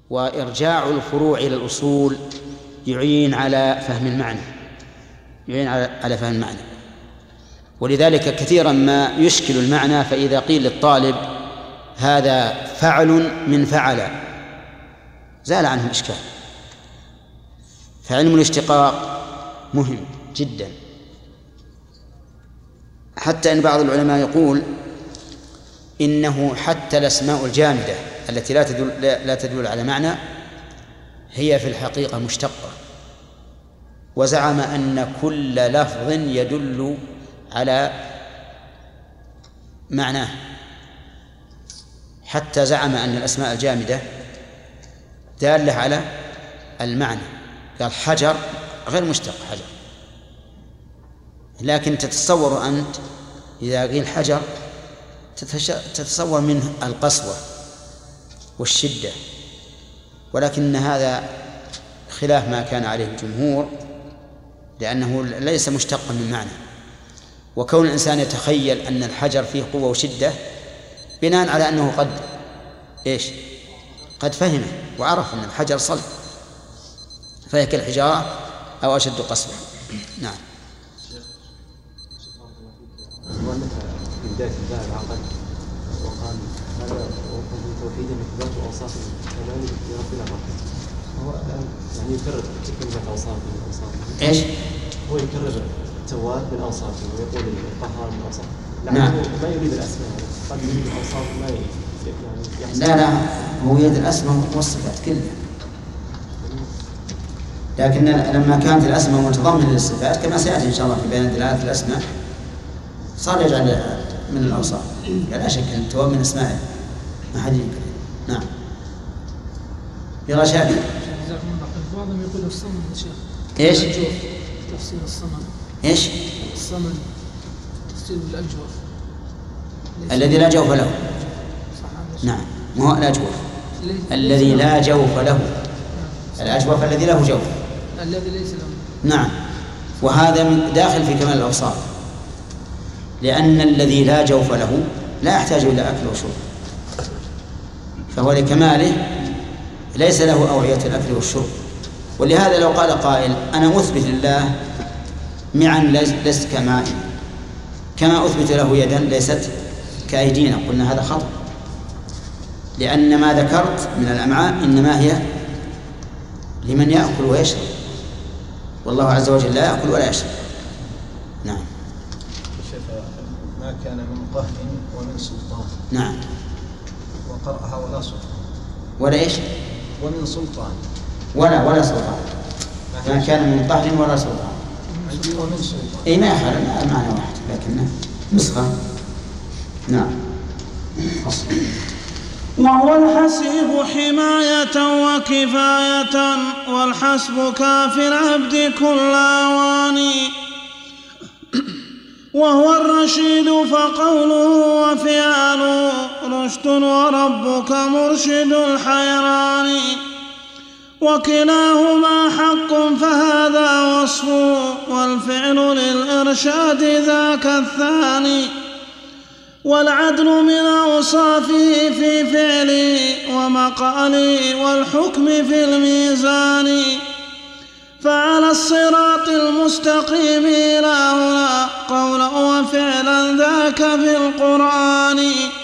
وإرجاع الفروع إلى الأصول يعين على فهم المعنى، على فهم المعنى. ولذلك كثيرا ما يشكل المعنى، فإذا قيل للطالب هذا فعل من فعل زال عنه الإشكال. فعلم الاشتقاق مهم جدا، حتى إن بعض العلماء يقول إنه حتى الأسماء الجامدة التي لا تدل على معنى هي في الحقيقة مشتقة، وزعم أن كل لفظ يدل على معناه. حتى زعم أن الأسماء الجامدة دالة على المعنى، قال حجر غير مشتق حجر، لكن تتصور أنت إذا قيل حجر تتصور منه القسوة والشدة، ولكن هذا خلاف ما كان عليه الجمهور، لأنه ليس مشتقا من معنى. وكون الإنسان يتخيل أن الحجر فيه قوة وشدة بناء على أنه قد فهمه وعرف أن الحجر صلب، فهي كالحجارة أو أشد قسوة. نعم. في بداية الباب عقد وقال هذا توحيدا إثبات أوصاف الكمال لربنا الرحمن، هو يعني يكرر كلمة أوصاف إيش؟ هو يكرر التواب من أوصافه ويقول القهار من أوصافه. نعم. ما يريد الأسماء، قد يريد الأوصاف ما يعني لا هو يريد الأسماء والصفات كلها، لكن لما كانت الأسماء متضمنة للصفات كما سيأتي إن شاء الله في بيان دلالة الأسماء صار يجعل من الأوصاف. لا شك أن التواب من أسمائه ما حد ينكر. نعم. يرى شاكر. بعضهم يقول الصمد يا شيخ. إيش؟ تفسير الصمد. إيش؟ الصمد تفسير الأجوف الذي لا جوف له. نعم، ما هو لا جوف، الذي لا جوف له. الأجوف الذي له جوف، الذي ليس له. نعم، وهذا من داخل في كمال الأوصاف، لأن الذي لا جوف له لا يحتاج إلى أكل وشرب، فهو لكماله ليس له أوعية الأكل والشرب. ولهذا لو قال قائل أنا أثبت لله معا ليست كمائي، كما أثبت له يدا ليست كأيدينا، قلنا هذا خطأ، لأن ما ذكرت من الأمعاء إنما هي لمن يأكل ويشرب، والله عز وجل لا يأكل ولا يشرب. نعم. ما كان من قهر ومن سلطان. نعم. وقرأها ولا سلطان. ولا إيش؟ ومن سلطان. ولا سلطان. ما كان من قهر ولا سلطان. عندي ومن سلطان. أي ما يخالف، المعنى واحد لكنه نسخة. نعم. وهو الحسيب حماية وكفاية، والحسب كافي العبد كل أواني. وهو الرشيد فقوله وفعاله رشد، وربك مرشد الحيران. وكلاهما حق فهذا وصفه، والفعل للإرشاد ذاك الثاني. والعدل من أوصافه في فعله ومقاله، والحكم في الميزان. فعلى الصراط المستقيم إلى هنا قولا وفعلا ذاك في القرآن.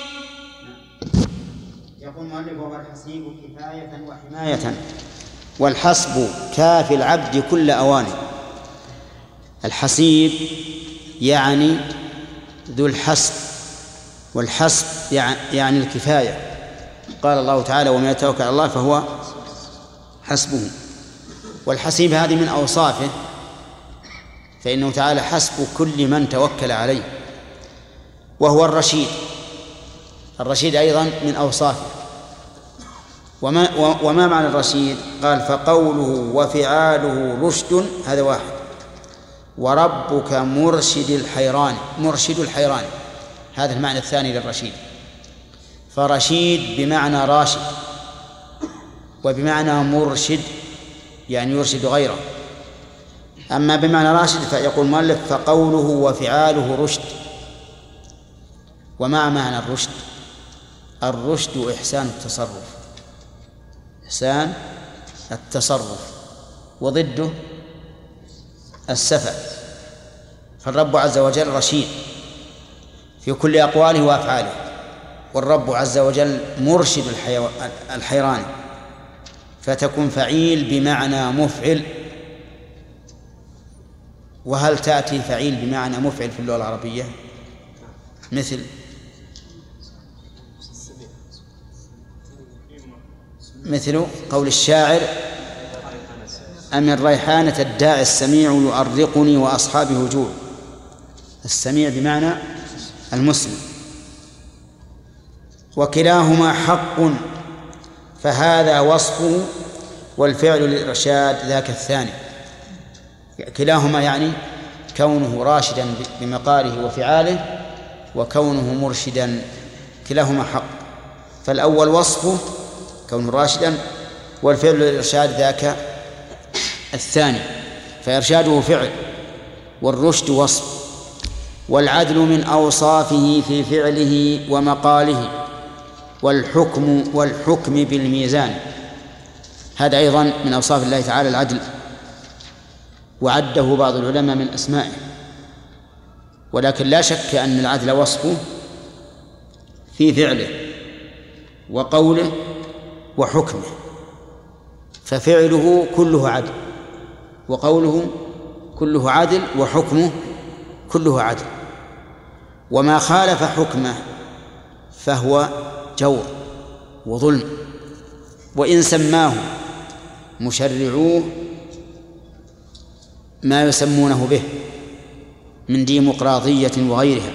يقول المؤلف وهو الحسيب كفاية وحماية، والحسب كافي العبد كل أوان. الحسيب يعني ذو الحسب، والحسب يعني الكفاية. قال الله تعالى ومن يتوكل على الله فهو حسبه. والحسيب هذه من أوصافه، فإنه تعالى حسب كل من توكل عليه. وهو الرشيد، الرشيد أيضا من أوصافه. وما معنى الرشيد؟ قال فقوله وفعاله رشد، هذا واحد. وربك مرشد الحيران، مرشد الحيران، هذا المعنى الثاني للرشيد. فرشيد بمعنى راشد، وبمعنى مرشد يعني يرشد غيره. أما بمعنى راشد فيقول المؤلف فقوله وفعاله رشد. وما معنى الرشد؟ الرشد إحسان التصرف، إحسان التصرف، وضده السفه. فالرب عز وجل رشيد في كل أقواله وأفعاله، والرب عز وجل مرشد الحيران، فتكون فعيل بمعنى مفعل. وهل تأتي فعيل بمعنى مفعل في اللغة العربية؟ مثل قول الشاعر: أمن ريحانة الداعي السميع يؤرقني وأصحابي هجوع. السميع بمعنى المسلم. وكلاهما حق فهذا وصفه، والفعل للإرشاد ذاك الثاني. كلاهما يعني كونه راشدا بمقاله وفعاله، وكونه مرشدا، كلاهما حق. فالأول وصفه كونه راشدا، والفعل للإرشاد ذاك الثاني. فإرشاده فعل والرشد وصف. والعدل من أوصافه في فعله ومقاله، والحكم بالميزان. هذا أيضا من أوصاف الله تعالى العدل، وعده بعض العلماء من أسمائه. ولكن لا شك أن العدل وصفه في فعله وقوله وحكمه. ففعله كله عدل، وقوله كله عدل، وحكمه كله عدل. وما خالف حكمه فهو جور وظلم، وإن سماه مشرعوه ما يسمونه به من ديمقراطية وغيرها،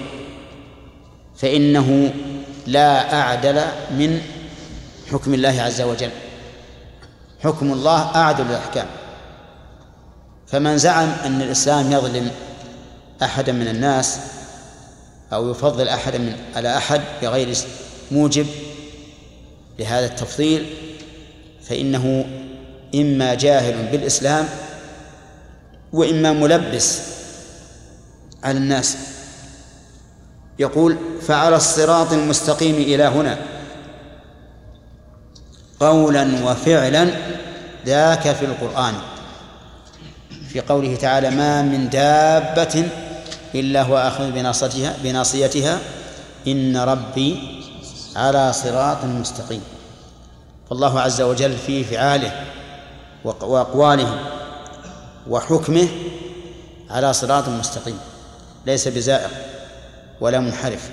فإنه لا أعدل من حكم الله عز وجل. حكم الله أعدل الأحكام. فمن زعم أن الإسلام يظلم أحدا من الناس أو يفضل أحدا على أحد بغير موجب لهذا التفضيل، فإنه إما جاهل بالإسلام، وإما ملبس على الناس. يقول: فعلى الصراط المستقيم إلى هنا قولا وفعلا ذاك في القرآن، في قوله تعالى: ما من دابة إلا هو آخذ بناصيتها إن ربي على صراط مستقيم. فالله عز وجل في فعاله وأقواله وحكمه على صراط مستقيم، ليس بزائغ ولا منحرف.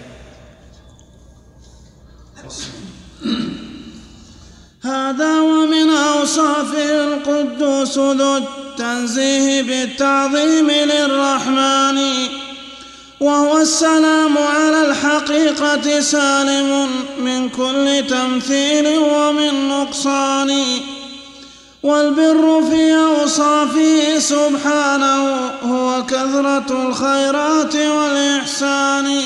هذا ومن أوصافه القدوس ذو التنزيه بالتعظيم للرحمن، وهو السلام على الحقيقة سالم من كل تمثيل ومن نقصان. والبر في أوصافه سبحانه هو كثرة الخيرات والإحسان.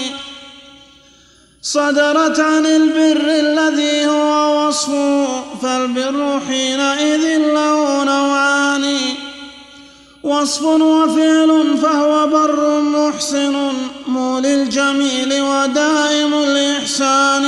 صدرت عن البر الذي هو وصفه، فالبر حينئذ له نوعان: وصف وفعل، فهو بر محسن مولي الجميل ودائم الإحسان.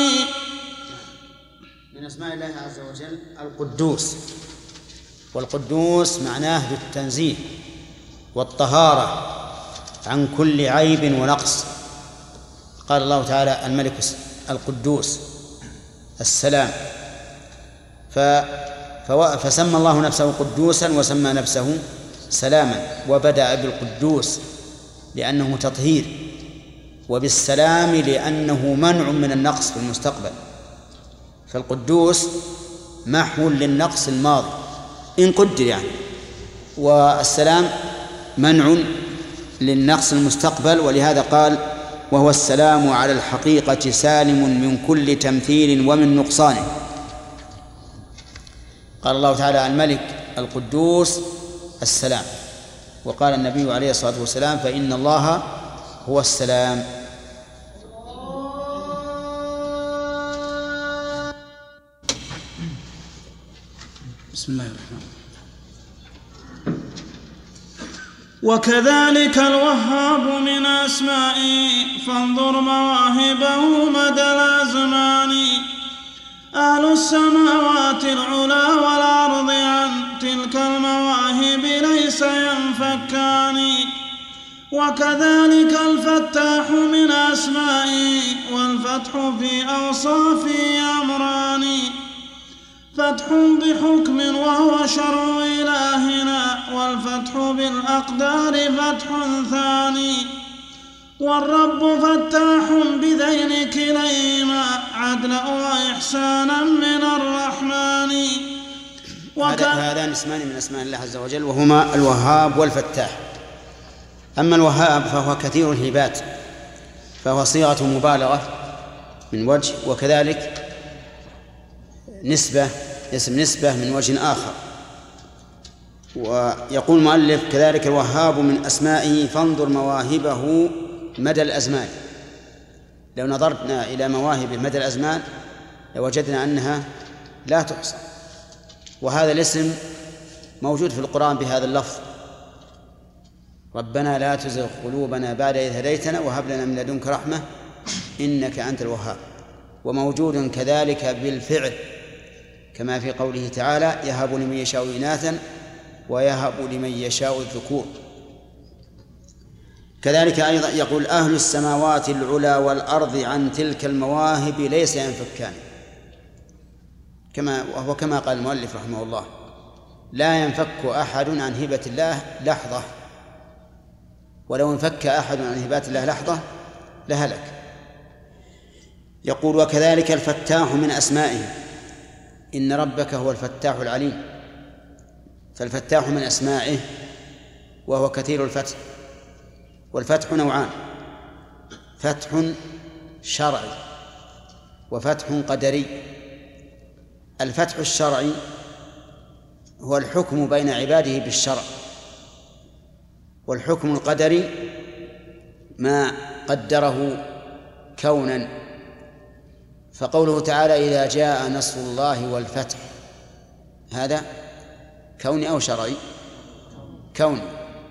من أسماء الله عز وجل القدوس، والقدوس معناه بالتنزيه والطهارة عن كل عيب ونقص. قال الله تعالى: الملك القدوس السلام، فسمى الله نفسه قدوسا وسمى نفسه سلاما، وبدأ بالقدوس لأنه تطهير، وبالسلام لأنه منع من النقص في المستقبل. فالقدوس محو للنقص الماضي إن قدر يعني، والسلام منع للنقص المستقبل. ولهذا قال: وهو السلام على الحقيقة سالم من كل تمثيل ومن نقصان. قال الله تعالى: الملك القدوس السلام. وقال النبي عليه الصلاة والسلام: فإن الله هو السلام. بسم الله الرحمن الرحيم. وكذلك الوهاب من أسمائه، فانظر مواهبه مدى الأزمان. أهل السماوات العلا ولا وكذلك الفتاح من أسمائه والفتح في أوصافه أمران فتح بحكم وهو شرع إلهنا والفتح بالأقدار فتح ثاني والرب فتاح بذين كليهما عدلا وإحسانا من الرحمن. هذان اسمان من أسماء الله عز وجل وهما الوهاب والفتاح. أما الوهاب فهو كثير الهبات فهو صيغة مبالغة من وجه وكذلك اسم نسبة من وجه آخر. ويقول المؤلف كذلك الوهاب من أسمائه فانظر مواهبه مدى الأزمان. لو نظرنا إلى مواهبه مدى الأزمان لوجدنا أنها لا تحصى. وهذا الاسم موجود في القرآن بهذا اللفظ ربنا لا تزغ قلوبنا بعد إذ هديتنا وهب لنا من لدنك رحمة إنك أنت الوهاب. وموجود كذلك بالفعل كما في قوله تعالى يهب لمن يشاء إناثا ويهب لمن يشاء الذكور. كذلك أيضا يقول أهل السماوات العلى والأرض عن تلك المواهب ليس ينفكان كما قال المؤلف رحمه الله لا ينفك أحد عن هبة الله لحظة ولو انفك أحد عن هبات الله لحظة لهلك. يقول وكذلك الفتاح من أسمائه إن ربك هو الفتاح العليم. فالفتاح من أسمائه وهو كثير الفتح. والفتح نوعان فتح شرعي وفتح قدري. الفتح الشرعي هو الحكم بين عباده بالشرع والحكم القدري ما قدره كونا. فقوله تعالى إذا جاء نصر الله والفتح هذا كوني أو شرعي؟ كوني.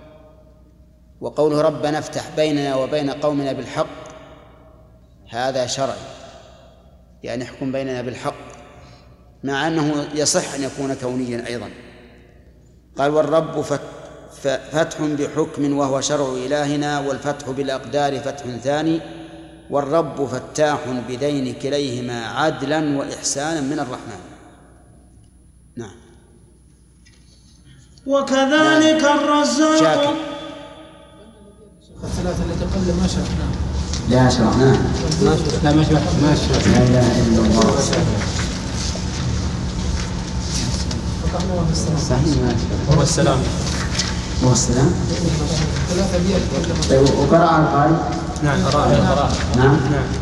وقوله ربنا افتح بيننا وبين قومنا بالحق هذا شرعي يعني يحكم بيننا بالحق مع أنه يصح أن يكون كونيا أيضا. قال والرب فتح بحكم وهو شرع إلهنا والفتح بالأقدار فتح ثاني والرب فتاح بذين كليهما عدلا وإحسانا من الرحمن. نعم. وكذلك الرزاق الثلاثة التي قبل ما شرحناها لا شرحناها لا ما شرحناها لا إله إلا الله صحيح هو السلام هو السلام. ثلاثة ديال طيب وقرأ القارئ نعم قراءة نعم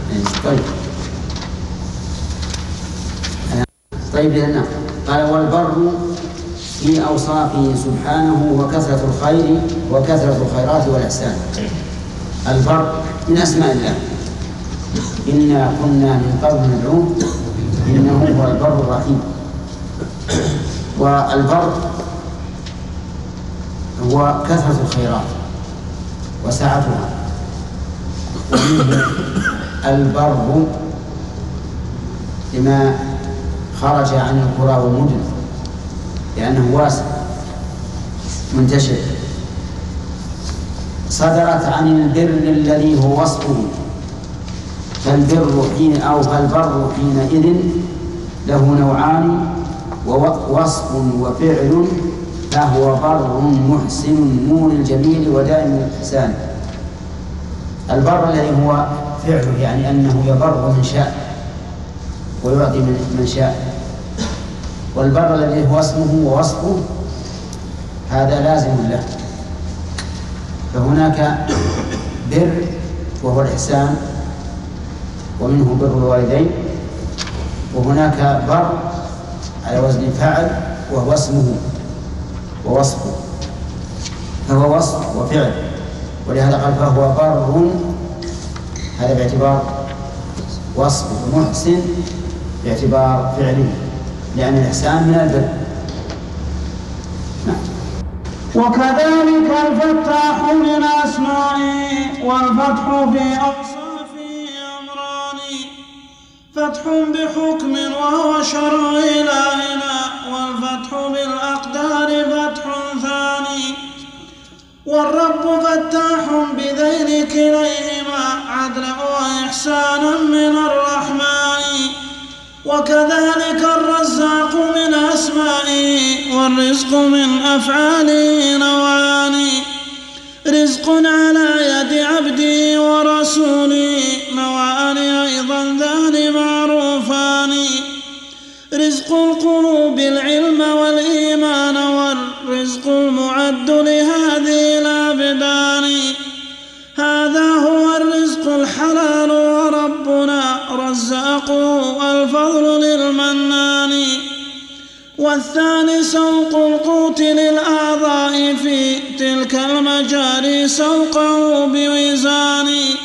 طيب لنا قال والبر في أوصافه سبحانه وكثرة الخير وكثرة الخيرات والإحسان. البر من أسماء الله إنا كنا من قبل ندعوه إنه هو البر الرحيم. والبر هو كثرة الخيرات وسعتها ومنه البر لما خرج عن القرى والمدن لأنه واسع منتشر. صدرت عن البر الذي هو وصفه فالبر حينئذ له نوعان ووصف وفعل فهو بر محسن نور الجميل ودائم الإحسان. البر الذي هو فعله يعني أنه يبر من شاء ويعطي من شاء. والبر الذي هو اسمه ووصفه هذا لازم له. فهناك بر وهو الإحسان ومنه بر الوالدين وهناك بر على وزن فاعل وهو اسمه ووصفه فهو وصف وفعل. ولهذا قال فهو بر هذا باعتبار وصف ومحسن باعتبار فعله لأن الإحسان من البر. نعم. وكذلك الفتاح من أسمائه والفتح في أوصافه أمران فتح بحكم وهو شرع إلهنا والفتح بالأقدار فتح ثاني والرب فتاح بذين الوجهين كليهما عدلا وإحسانا من الرحمن. وكذلك الرزاق من أسمائه، والرزق من أفعاله نوعان: رزق على يد عبده ورسوله، نوعان أيضا ذان معروفان: رزق القلوب العلم والإيمان، والرزق المعد لهذه الأبدان. هذا هو الرزق الحلال، وربنا رزاقه الفضل للمنان. والثاني سوق القوت للأعضاء في تلك المجاري سوقه بوزان.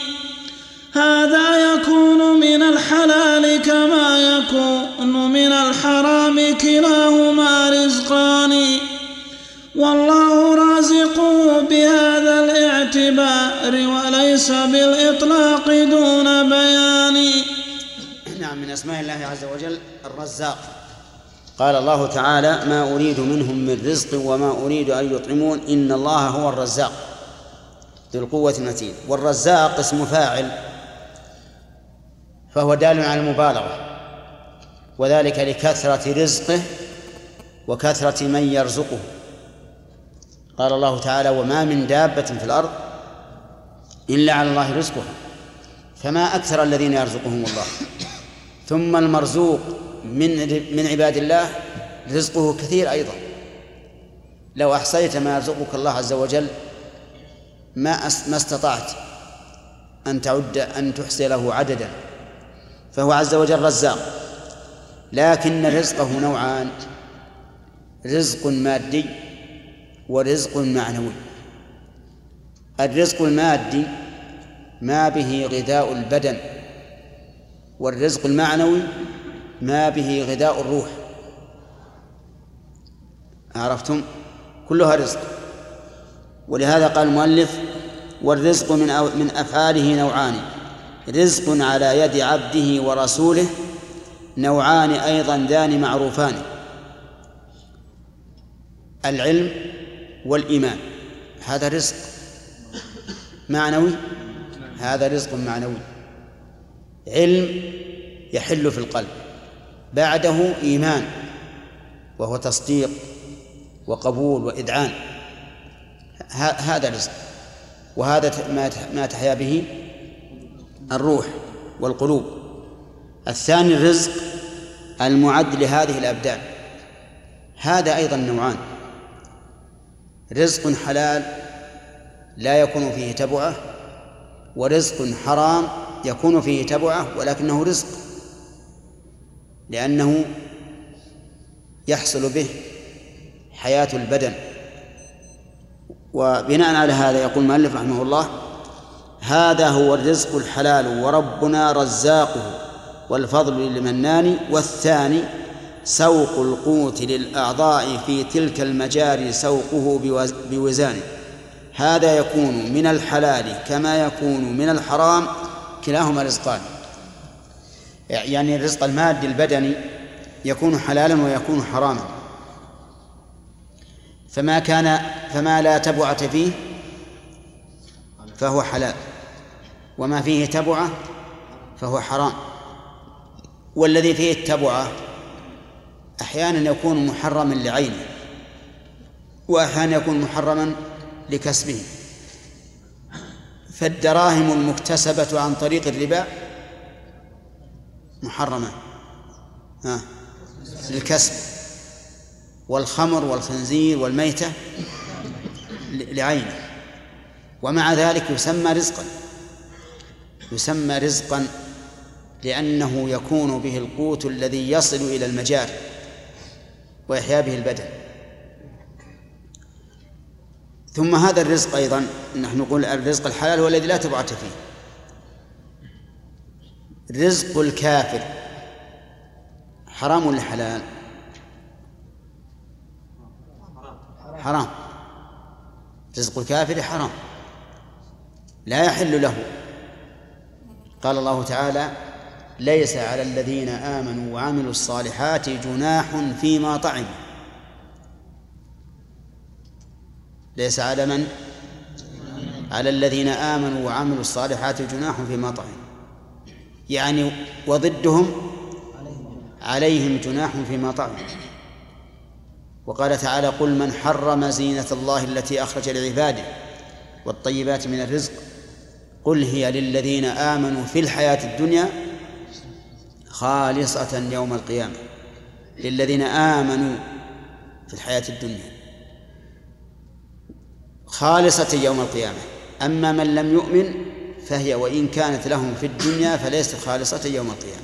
هذا يكون من الحلال كما يكون من الحرام، كلاهما رزقان. والله رازقه بهذا الاعتبار، وليس بالإطلاق دون بيان. نعم، من أسماء الله عز وجل الرزاق. قال الله تعالى: ما أريد منهم من رزق وما أريد أن يطعمون إن الله هو الرزاق ذو القوة المتين. والرزاق اسم فاعل، فهو دال على المبالغة، وذلك لكثرة رزقه وكثرة من يرزقه. قال الله تعالى: وما من دابة في الأرض إلا على الله رزقها. فما أكثر الذين يرزقهم الله. ثم المرزوق من عباد الله رزقه كثير أيضا. لو أحصيت ما يرزقك الله عز وجل ما استطعت أن تحصي له عددا. فهو عز وجل رزاق، لكن رزقه نوعان: رزق مادي ورزق معنوي. الرزق المادي ما به غذاء البدن، والرزق المعنوي ما به غذاء الروح. عرفتم؟ كلها رزق. ولهذا قال المؤلف: والرزق من أفعاله نوعان: رزق على يد عبده ورسوله، نوعان أيضا ذان معروفان: العلم والإيمان. هذا رزق معنوي، هذا رزق معنوي. علم يحل في القلب، بعده إيمان وهو تصديق وقبول وإذعان، هذا رزق. وهذا ما تحيا به الروح والقلوب. الثاني الرزق المعد لهذه الأبدان، هذا أيضا نوعان: رزق حلال لا يكون فيه تبعة، ورزق حرام يكون فيه تبعة ولكنه رزق، لأنه يحصل به حياة البدن. وبناء على هذا يقول المؤلف رحمه الله: هذا هو الرزق الحلال، وربنا رزاقه والفضل للمنان. والثاني سوق القوت للأعضاء في تلك المجاري سوقه بوزان. هذا يكون من الحلال كما يكون من الحرام، كلاهما رزقان. يعني الرزق المادي البدني يكون حلالا ويكون حراما. فما لا تبعة فيه فهو حلال، وما فيه تبعة فهو حرام. والذي فيه التبعة أحيانا يكون محرما لعينه، وأحيانا يكون محرما لكسبه. فالدراهم المكتسبة عن طريق الربا محرمة للكسب، والخمر والخنزير والميتة لعينه، ومع ذلك يسمى رزقا لأنه يكون به القوت الذي يصل إلى المجاري ويحيا به البدن. ثم هذا الرزق أيضا نحن نقول الرزق الحلال هو الذي لا تبعة فيه. رزق الكافر حرام ولا حلال؟ حرام. رزق الكافر حرام، لا يحل له. قال الله تعالى: ليس على الذين آمنوا وعملوا الصالحات جناح فيما طعموا. ليس على من؟ على الذين آمنوا وعملوا الصالحات جناح فيما طعموا، يعني وضدهم عليهم جناح فيما طعموا. وقال تعالى: قل من حرم زينة الله التي أخرج لعباده والطيبات من الرزق قل هي للذين آمنوا في الحياة الدنيا خالصة يوم القيامة. للذين آمنوا في الحياة الدنيا خالصة يوم القيامة. أما من لم يؤمن فهي وإن كانت لهم في الدنيا فليست خالصة يوم القيامة.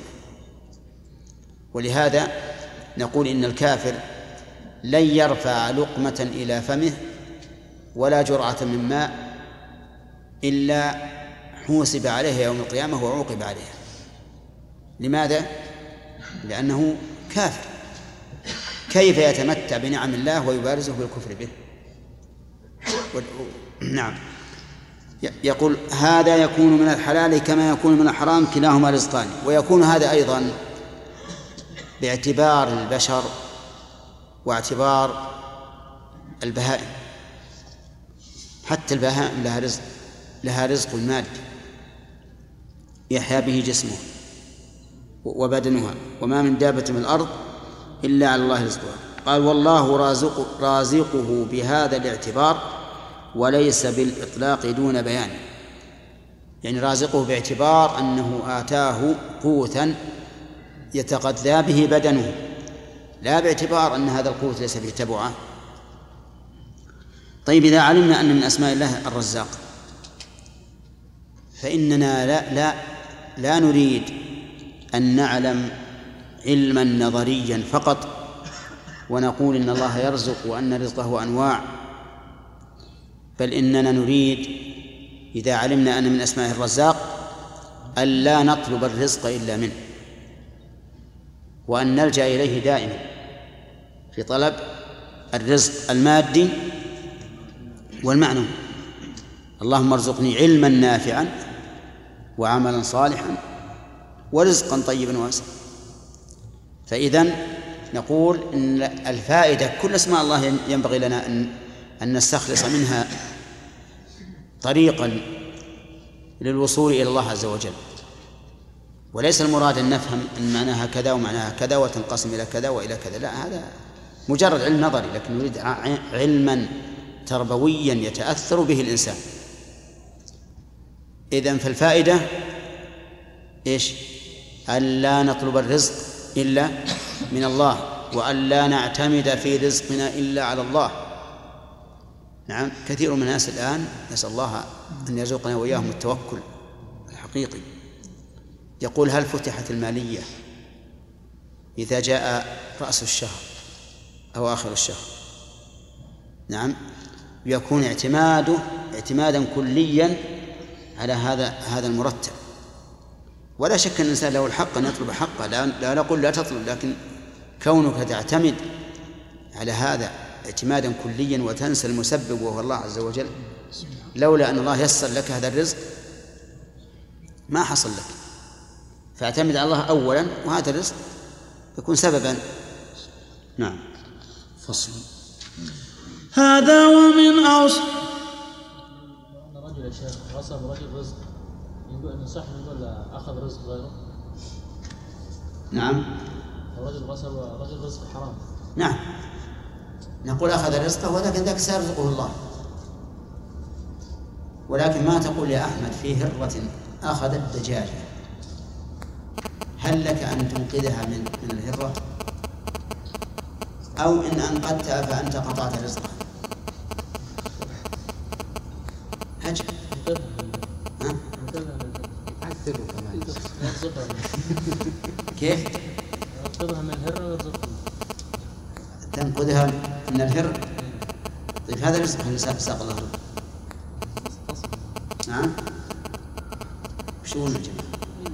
ولهذا نقول إن الكافر لن يرفع لقمة إلى فمه ولا جرعة من ماء إلا حوسب عليها يوم القيامة وعوقب عليها. لماذا؟ لأنه كافر. كيف يتمتع بنعم الله ويبارزه بالكفر به؟ نعم. يقول: هذا يكون من الحلال كما يكون من الحرام كلاهما رزقان. ويكون هذا أيضا باعتبار البشر واعتبار البهائم. حتى البهائم لها رزق مادي يحيا به جسمه وبدنها، وما من دابة من الأرض إلا على الله رزقها. قال: والله رازقه بهذا الاعتبار وليس بالإطلاق دون بيان. يعني رازقه باعتبار أنه آتاه قوتا يتغذى به بدنه، لا باعتبار أن هذا القوت ليس به تبعه. طيب، إذا علمنا أن من أسماء الله الرزاق فإننا لا نريد أن نعلم علما نظريا فقط ونقول إن الله يرزق وأن رزقه أنواع، بل إننا نريد إذا علمنا أن من أسماء الرزاق ألا نطلب الرزق إلا منه، وأن نلجأ إليه دائما في طلب الرزق المادي والمعنوي. اللهم ارزقني علما نافعا وعملا صالحا ورزقا طيبا واسعا. فإذن نقول إن الفائدة كل اسماء الله ينبغي لنا أن نستخلص منها طريقا للوصول إلى الله عز وجل، وليس المراد أن نفهم أن معناها كذا ومعناها كذا وتنقسم إلى كذا وإلى كذا، لا، هذا مجرد علم نظري، لكن نريد علما تربويا يتأثر به الإنسان. إذن فالفائدة إيش؟ ألا نطلب الرزق إلا من الله، وألا نعتمد في رزقنا إلا على الله. نعم، كثير من الناس الآن نسأل الله أن يرزقنا وإياهم التوكل الحقيقي. يقول: هل فتحت المالية إذا جاء رأس الشهر أو آخر الشهر؟ نعم، يكون اعتمادا كليا على هذا المرتب. ولا شك أن الإنسان له الحق أن يطلب حقه، لا نقول لا تطلب، لكن كونك تعتمد على هذا اعتمادا كليا وتنسى المسبب وهو الله عز وجل، لولا أن الله يسر لك هذا الرزق ما حصل لك. فاعتمد على الله أولا، وهذا الرزق يكون سببا. نعم. فصل. هذا ومن أوصى رجل يا شيخ غصب رجل رزق، يقول أنه صح نقول أخذ رزق غيره؟ نعم. رجل غصب رجل رزق حرام. نعم، نقول أخذ رزقه ولكن ذاك سيرزقه الله. ولكن ما تقول يا أحمد في هرة أخذت دجاجة، هل لك أن تنقذها من الهرة؟ أو إن أنقذتها فأنت قطعت رزقها؟ عجب. كيف؟ ينقذها من الهرة ويرزقها. تنقذها من الهرة؟ طيب هذا رزقها اللي ساق الله له. نعم. شو الجماعة؟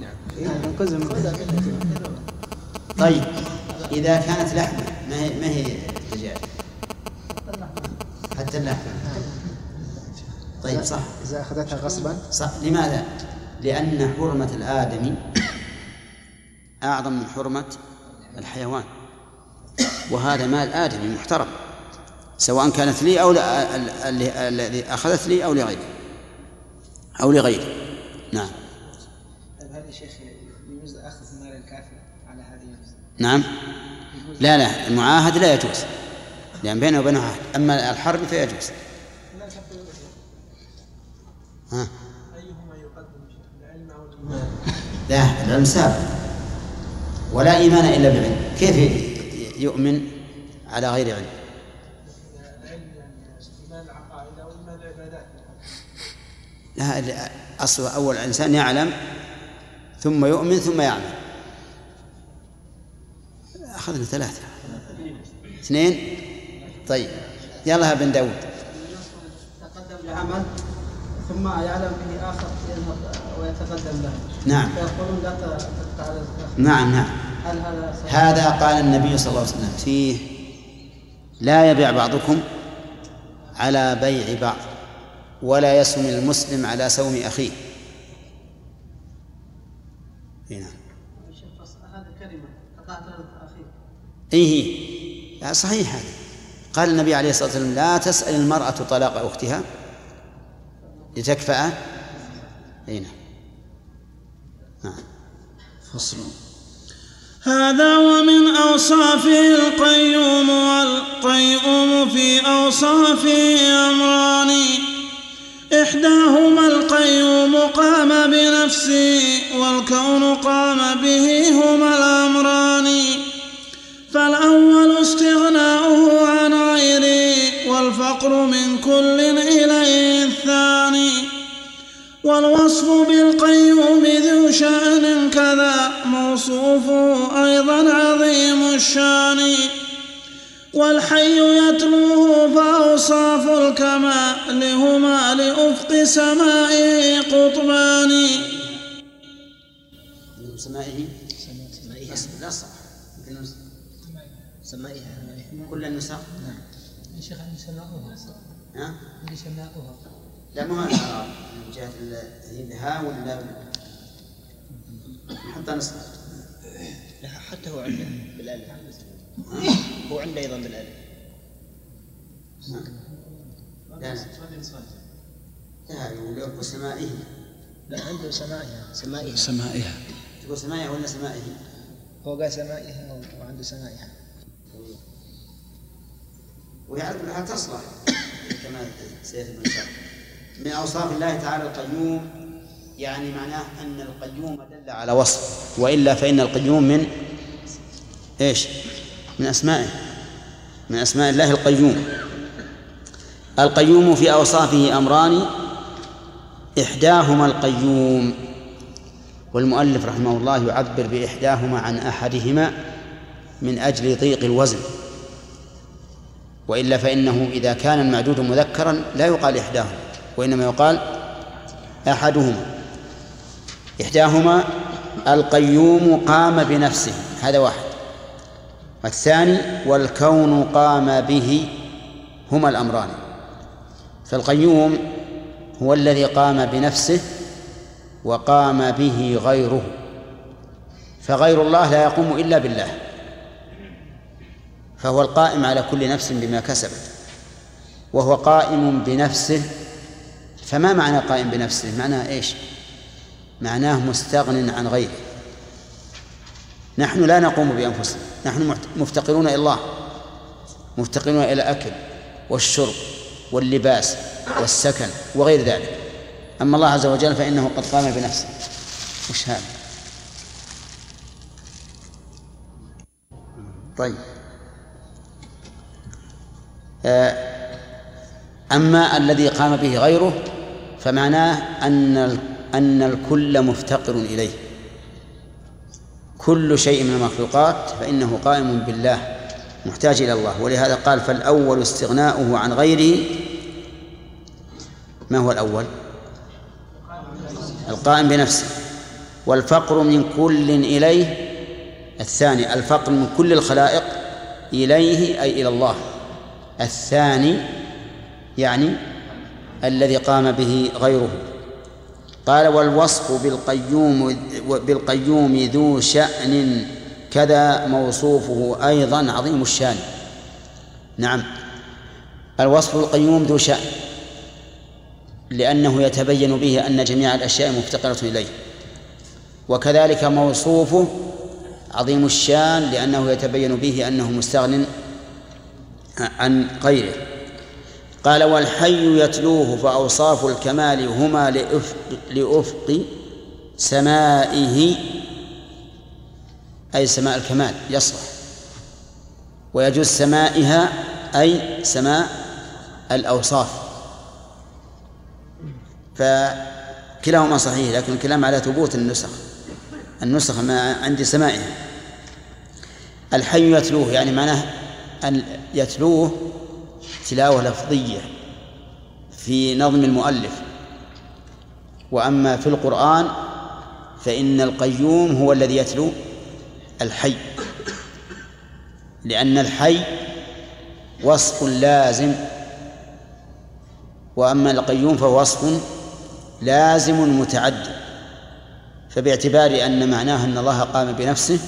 طيب إذا كانت لحمة ما هي دجاج، حتى اللحمة. طيب صح. إذا أخذتها غصبا صح. لماذا؟ لأن حرمة الآدمي أعظم من حرمة الحيوان، وهذا مال آدمي محترم، سواء كانت لي أو الذي أخذت لي أو لغيري. أو لغيره. نعم. هذا شيخ يجوز أخذ مال الكافر على هذه؟ نعم. لا المعاهد لا يجوز لأن بينه وبينه عهد، أما الحرب فيجوز. ها. أيهما يقدم العلم أو الإيمان؟ لا، العلم سابق، ولا إيمان إلا بالعلم. كيف يؤمن على غير علم؟ العلم يعني إيمان العقائد أو إيمان العبادات. لا، أصل أول إنسان يعلم ثم يؤمن ثم يعمل. أخذنا 3 2. طيب يلا بن داود. تقدم بعمل ثم يعلم به آخر يذهب ويتقدم له. نعم. فيقولون لا تقطع على الآخر. نعم. هل هذا قال النبي صلى الله عليه وسلم فيه: لا يبيع بعضكم على بيع بعض، ولا يسم المسلم على سوم أخيه. هنا هذه كلمة قطعت أخيه. إيه صحيح. هذا قال النبي عليه الصلاة والسلام: لا تسأل المرأة طلاق أختها لتكفأ. هنا نعم. فصل. هذا ومن أوصافه القيوم، والقيوم في أوصافه أمران: إحداهما القيوم قام بنفسه، والكون قام به، هما الأمران. فالأول استغناؤه عن غيره، والفقر من كل إليه الثاني. والوصف بالقيوم ذو شأن كذا، موصوفه أيضا عظيم الشان. والحي يتلوه فأوصاف الكمال هما لأفق سمائه قطبان. سمائه لا صح سمائها كل النساء. نعم. يا شيخ عندي سماؤها. ها؟ عندي سماؤها. لا ما هو الإعراب من جهة الها ولا حتى نصف. لا حتى هو عنده بالألف. هو عنده أيضا بالألف. لا يقول سمائه. لا عنده سمائها. سمائها. تقول سمائها ولا سمائه؟ هو قال سمائها وعنده سمائها. ويعرف أنها تصلح كما سيأتي بالإنشاء. من أوصاف الله تعالى القيوم، يعني معناه أن القيوم دل على وصف، وإلا فإن القيوم من إيش؟ من أسمائه، من أسماء الله القيوم. القيوم في أوصافه أمران: إحداهما القيوم، والمؤلف رحمه الله يعبر بإحداهما عن أحدهما من أجل ضيق الوزن، وإلا فإنه إذا كان المعدود مذكرا لا يقال إحداهما، وإنما يقال أحدهما. إحداهما القيوم قام بنفسه، هذا واحد. الثاني والكون قام به، هما الأمران. فالقيوم هو الذي قام بنفسه وقام به غيره، فغير الله لا يقوم إلا بالله، فهو القائم على كل نفس بما كسبت، وهو قائم بنفسه. فما معنى قائم بنفسه؟ معناه إيش؟ معناه مستغن عن غيره. نحن لا نقوم بأنفسنا، نحن مفتقرون إلى الله، مفتقرون إلى الأكل والشرب واللباس والسكن وغير ذلك. أما الله عز وجل فإنه قد قام بنفسه. وش هذا؟ طيب. أما الذي قام به غيره فمعناه أن الكل مفتقر إليه، كل شيء من المخلوقات فإنه قائم بالله محتاج إلى الله. ولهذا قال: فالأول استغناؤه عن غيره. ما هو الأول؟ القائم بنفسه. والفقر من كل إليه الثاني، الفقر من كل الخلائق إليه أي إلى الله. الثاني يعني الذي قام به غيره. قال: والوصف بالقيوم ذو شأن كذا، موصوفه أيضا عظيم الشان. نعم، الوصف بالقيوم ذو شأن، لأنه يتبين به أن جميع الأشياء مفتقرة إليه. وكذلك موصوفه عظيم الشان لأنه يتبين به أنه مستغن عن غيره. قال والحي يتلوه فأوصاف الكمال هما لأفق سمائه، أي سماء الكمال يصلح، ويجوز سمائها أي سماء الأوصاف، فكلاهما صحيح، لكن الكلام على ثبوت النسخ ما عندي سمائها. الحي يتلوه يعني معناه أن يتلوه تلاوة لفظية في نظم المؤلف. وأما في القرآن فإن القيوم هو الذي يتلو الحي، لأن الحي وصف لازم، وأما القيوم فهو وصف لازم متعدي، فباعتبار أن معناه أن الله قام بنفسه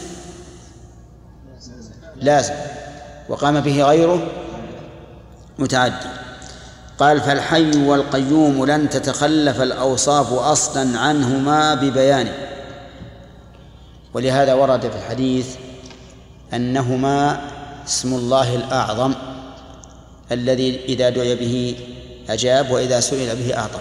لازم، وقام به غيره متعدي. قال فالحي والقيوم لن تتخلف الأوصاف أصلا عنهما ببيان. ولهذا ورد في الحديث أنهما اسم الله الأعظم الذي إذا دعي به أجاب وإذا سئل به أعطى.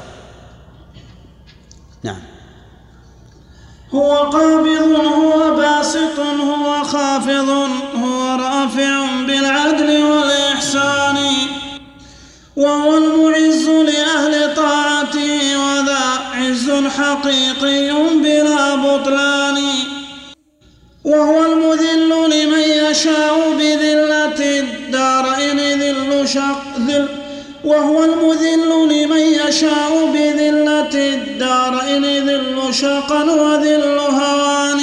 نعم. هو قابض هو باسط هو خافض هو رافع بالعدل والإحسان، وهو المعز لأهل طاعته وذا عز حقيقي بلا بطلان، وهو المذل لمن يشاء بذلة الدارين وهو المذل لمن يشاء بذلة الدارين ذل شقا وذل هوان،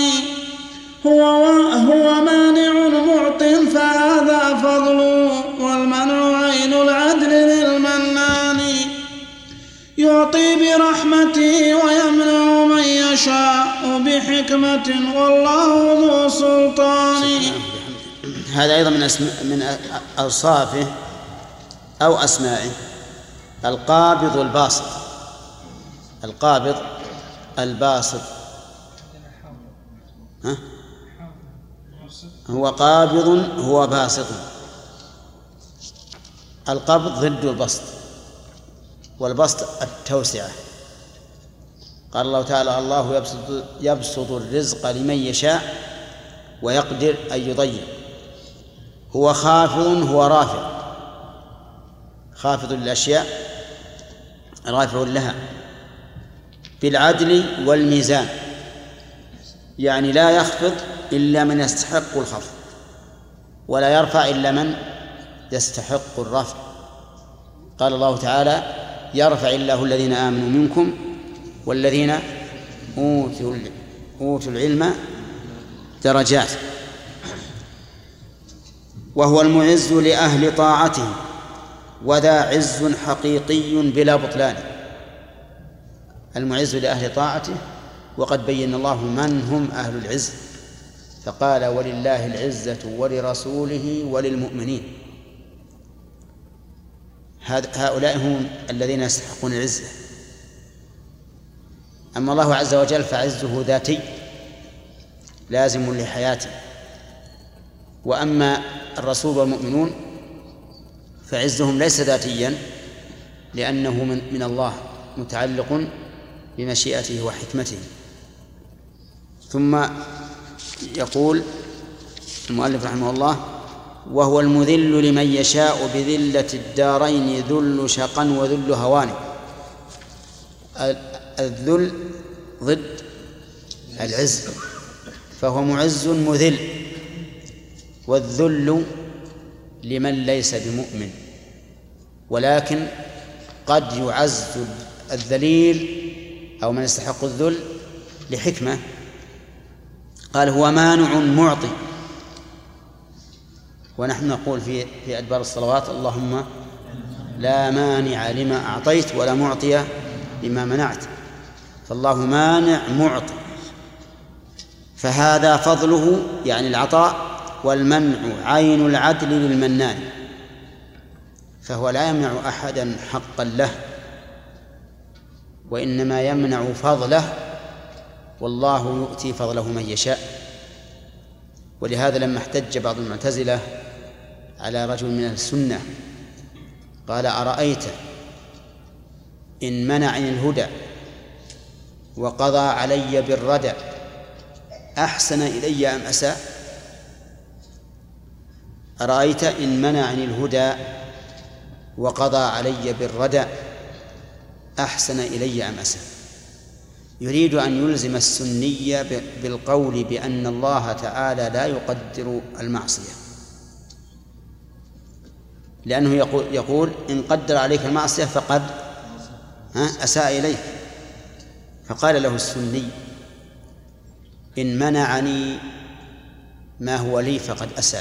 هو مانع معط فهذا فضله، والمنع عين العدل للمنان، يعطي برحمته ويمنع من يشاء بحكمة والله ذو سلطان. هذا أيضا من أوصافه أو أسمائه القابض الباسط. القابض الباسط هو قابض هو باسط. القبض ضد البسط، والبسط التوسعة. قال الله تعالى الله يبسط الرزق لمن يشاء ويقدر أن يضيق. هو خافض هو رافع، خافض للأشياء رافع لها بالعدل والميزان، يعني لا يخفض إلا من يستحق الخفض ولا يرفع إلا من يستحق الرفع. قال الله تعالى يرفع الله الذين آمنوا منكم والذين أوتوا العلم درجات. وهو المعز لأهل طاعته وذا عز حقيقي بلا بطلان. المعز لأهل طاعته، وقد بين الله من هم أهل العز، فقال ولله العزة ولرسوله وللمؤمنين. هؤلاء هم الذين يستحقون العزة. أما الله عز وجل فعزه ذاتي لازم لحياته، وأما الرسول والمؤمنون فعزهم ليس ذاتيا لأنه من الله متعلق بمشيئته وحكمته. ثم يقول المؤلف رحمه الله وهو المذل لمن يشاء بذلة الدارين ذل شقا وذل هوان. الذل ضد العز، فهو معز مذل، والذل لمن ليس بمؤمن، ولكن قد يعز الذليل أو من يستحق الذل لحكمة. قال هو مانع معطي، ونحن نقول في أدبار الصلوات اللهم لا مانع لما أعطيت ولا معطي لما منعت، فالله مانع معطي، فهذا فضله يعني العطاء، والمنع عين العدل للمنان، فهو لا يمنع أحدا حقا له وإنما يمنع فضله، والله يؤتي فضله من يشاء. ولهذا لما احتج بعض المعتزلة على رجل من السنة قال: أرأيت إن منعني الهدى وقضى علي بالردى أحسن إلي أم أساء؟ أرأيت إن منعني الهدى وقضى علي بالردى أحسن إلي أم أساء؟ يريد أن يلزم السنية بالقول بأن الله تعالى لا يقدر المعصية، لأنه يقول إن قدر عليك المعصية فقد أساء إليك. فقال له السني: إن منعني ما هو لي فقد أساء،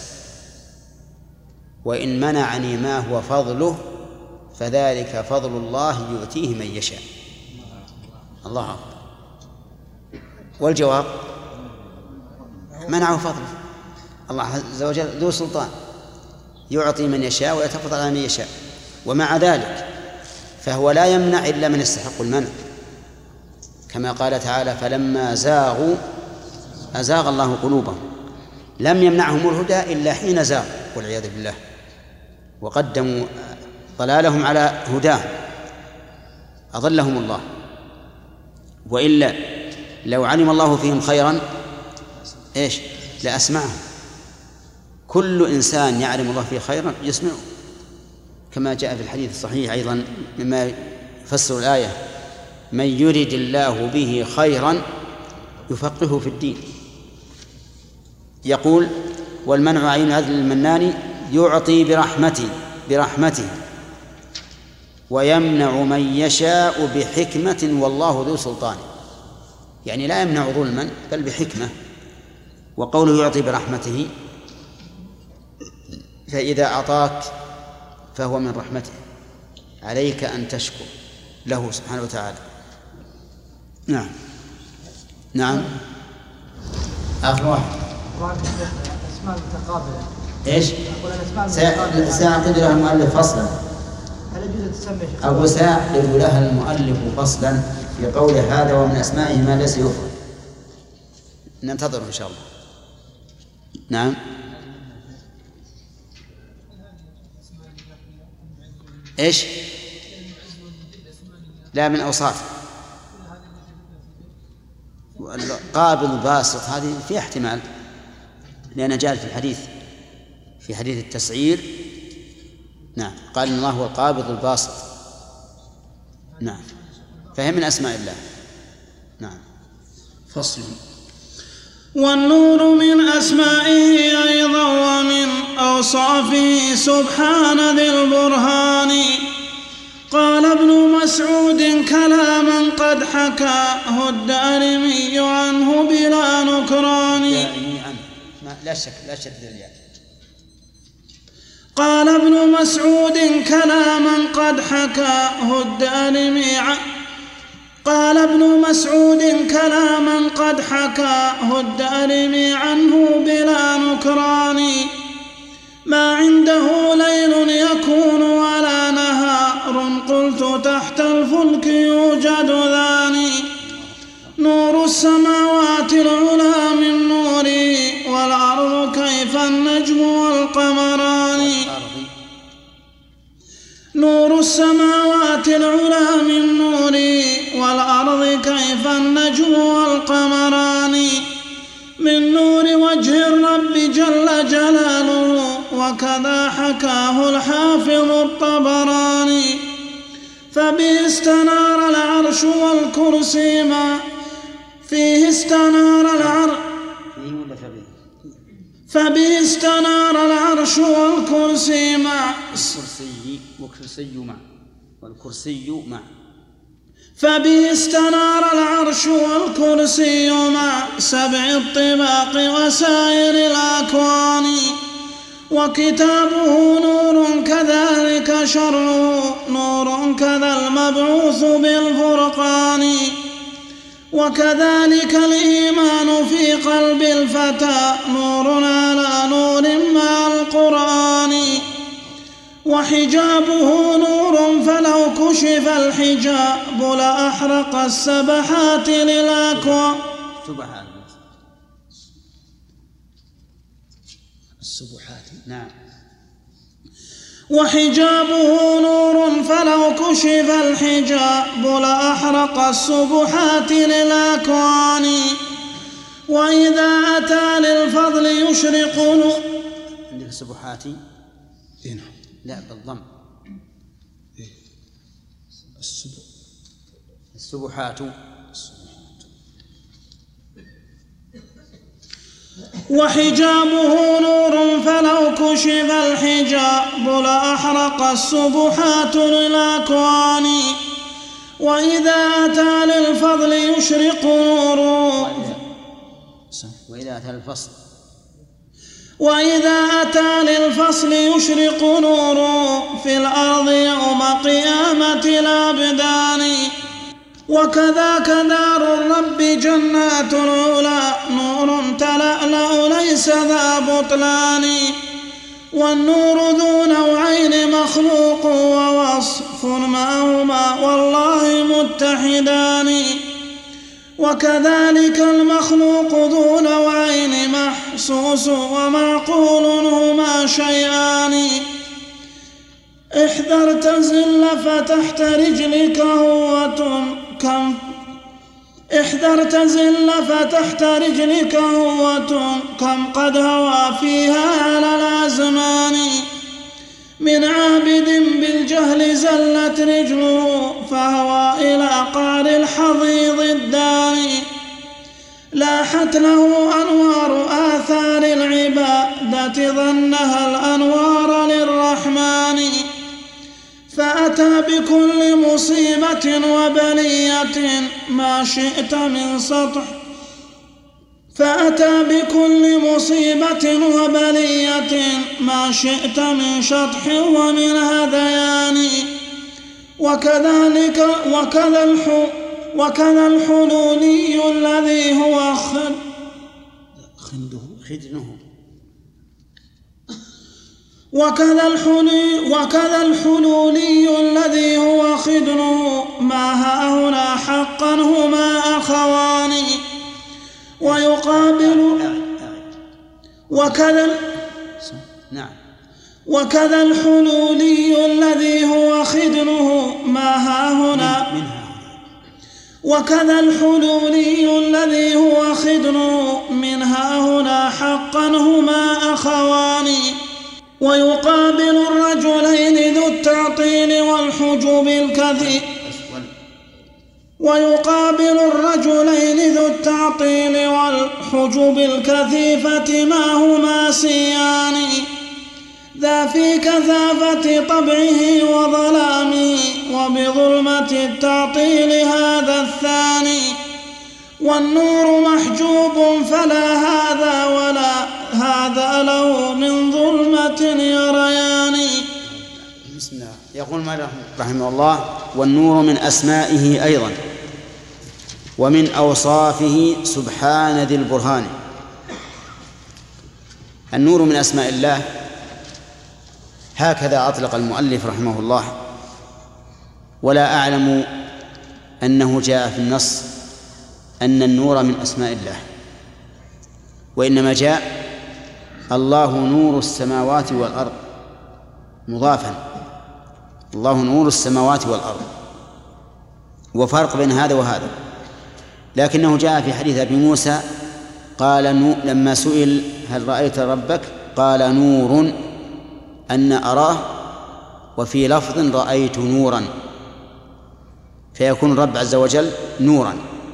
وإن منعني ما هو فضله فذلك فضل الله يؤتيه من يشاء. الله أكبر. والجواب: منعه فضله. الله عز وجل ذو سلطان يعطي من يشاء ويتفضل على من يشاء، ومع ذلك فهو لا يمنع إلا من يستحق المنع، كما قال تعالى: فلما زاغوا أزاغ الله قلوبهم. لم يمنعهم الهدى إلا حين زاغوا والعياذ بالله، وقدموا ضلالهم على هداه، أضلهم الله. وإلا لو علم الله فيهم خيرا لأسمعهم. كل إنسان يعلم الله فيه خيرا يسمعه، كما جاء في الحديث الصحيح أيضا مما يفسر الآية: من يرد الله به خيرا يفقهه في الدين. يقول: والمنع عين عدل المنان يعطي برحمته ويمنع من يشاء بحكمة والله ذو سلطان. يعني لا يمنع ظلما بل بحكمة. وقوله يعطي برحمته، فإذا أعطاك فهو من رحمته، عليك أن تشكر له سبحانه وتعالى. نعم. آخر واحد. الأسماء المتقابلة. إيش؟ سيعقد لها المؤلف فصلا. هل يجوز تسمي؟ أو سيعقد لها المؤلف فصلا في قول هذا ومن أسمائه ما ليس يفرد. ننتظر إن شاء الله. نعم. إيش؟ لا، من أوصاف قابض باسط، هذه في احتمال، لأن جاء في حديث التسعير. نعم، قال إن الله هو القابض الباسط. نعم، فهي من أسماء الله. نعم. فصل. والنور من أسمائه أيضا ومن أوصافه سبحان ذي البرهان. قال ابن مسعود كلاما قد حكاه الدارمي عنه بلا نكران. لا شك للياء. قال ابن مسعود كلاما قد حكاه الدارمي قال ابن مسعود كلاما قد حكاه الدارمي عنه بلا نكران. ما عنده ليل يكون ولا نهار، قلت تحت الفلك يوجد ذاني. نور السماوات العلى من نوري، والأرض كيف النجم والقمران. نور السماوات العلى من نوري، والأرض كيف النجم والقمران. من نور وجه الرب جل جلاله، وكذا حكاه الحافظ الطبراني. فبه استنار العرش والكرسي ما فيه استنار العرش. فبه استنار العرش والكرسي مع والكرسي مع. فبه استنار العرش والكرسي مع سبع الطباق وسائر الأكوان. وكتابه نور كذلك شرعه نور كذا المبعوث بالفرقان. وكذلك الإيمان في قلب الفتى نور على نور مع القرآن. وحجابه نور فلو كشف الحجاب لأحرق السبحات للأكوان. السبحات نعم. وحجابه نور فلو كشف الحجاب لأحرق السبحات للأكوان. وإذا أتى للفضل يشرق عندك السبحات لا بالضم السبحات. وحجابه نور فلو كشف الحجاب لأحرق السبحات للأكوان. وإذا أتى للفضل يشرق نور وإذا أتى للفصل يشرق نور في الأرض يوم قيامة الأبدان. وكذاك دار الرب جنات العلا نور تلألأ ليس ذا بطلان. والنور ذو نوعين مخلوق ووصف معهما والله متحدان. وكذلك المخلوق ذو نوعين محسوس ومعقول هما شيئان. احذر تزل فتحت رجلك هوة كم قد هوى فيها على الأزمان. من عابد بالجهل زلت رجله فهوى إلى قعر الحضيض الداني. لاحت له أنوار آثار العبادة ظنها الأنوار للرحمن. فأتى بكل مصيبة وبلية ما شئت من سطح ومن هذيان. وكذا الحلولي الذي هو خدنه ما هاهنا حقا هما أخوان. وكذا الحلولي الذي هو خدنه ما هاهنا منها هنا حقا هما أخوان. ويقابل الرجلين ذو التعطيل والحجب الكثيفة ما هما سيان. ذا في كثافة طبعه وظلامه وبظلمة التعطيل هذا الثاني. والنور محجوب فلا هذا ولا هذا له من ظلمة يريان. بسم الله. يقول مالك رحمه الله: والنور من أسمائه أيضا ومن أوصافه سبحان ذي البرهان. النور من أسماء الله، هكذا أطلق المؤلف رحمه الله، ولا أعلم أنه جاء في النص أن النور من أسماء الله، وإنما جاء الله نور السماوات والأرض مضافا، الله نور السماوات والأرض، وفرق بين هذا وهذا. لكنه جاء في حديث أبي موسى قال لما سئل هل رأيت ربك قال نور أن أراه، وفي لفظ رأيت نورا، فيكون الرب عز وجل نورا.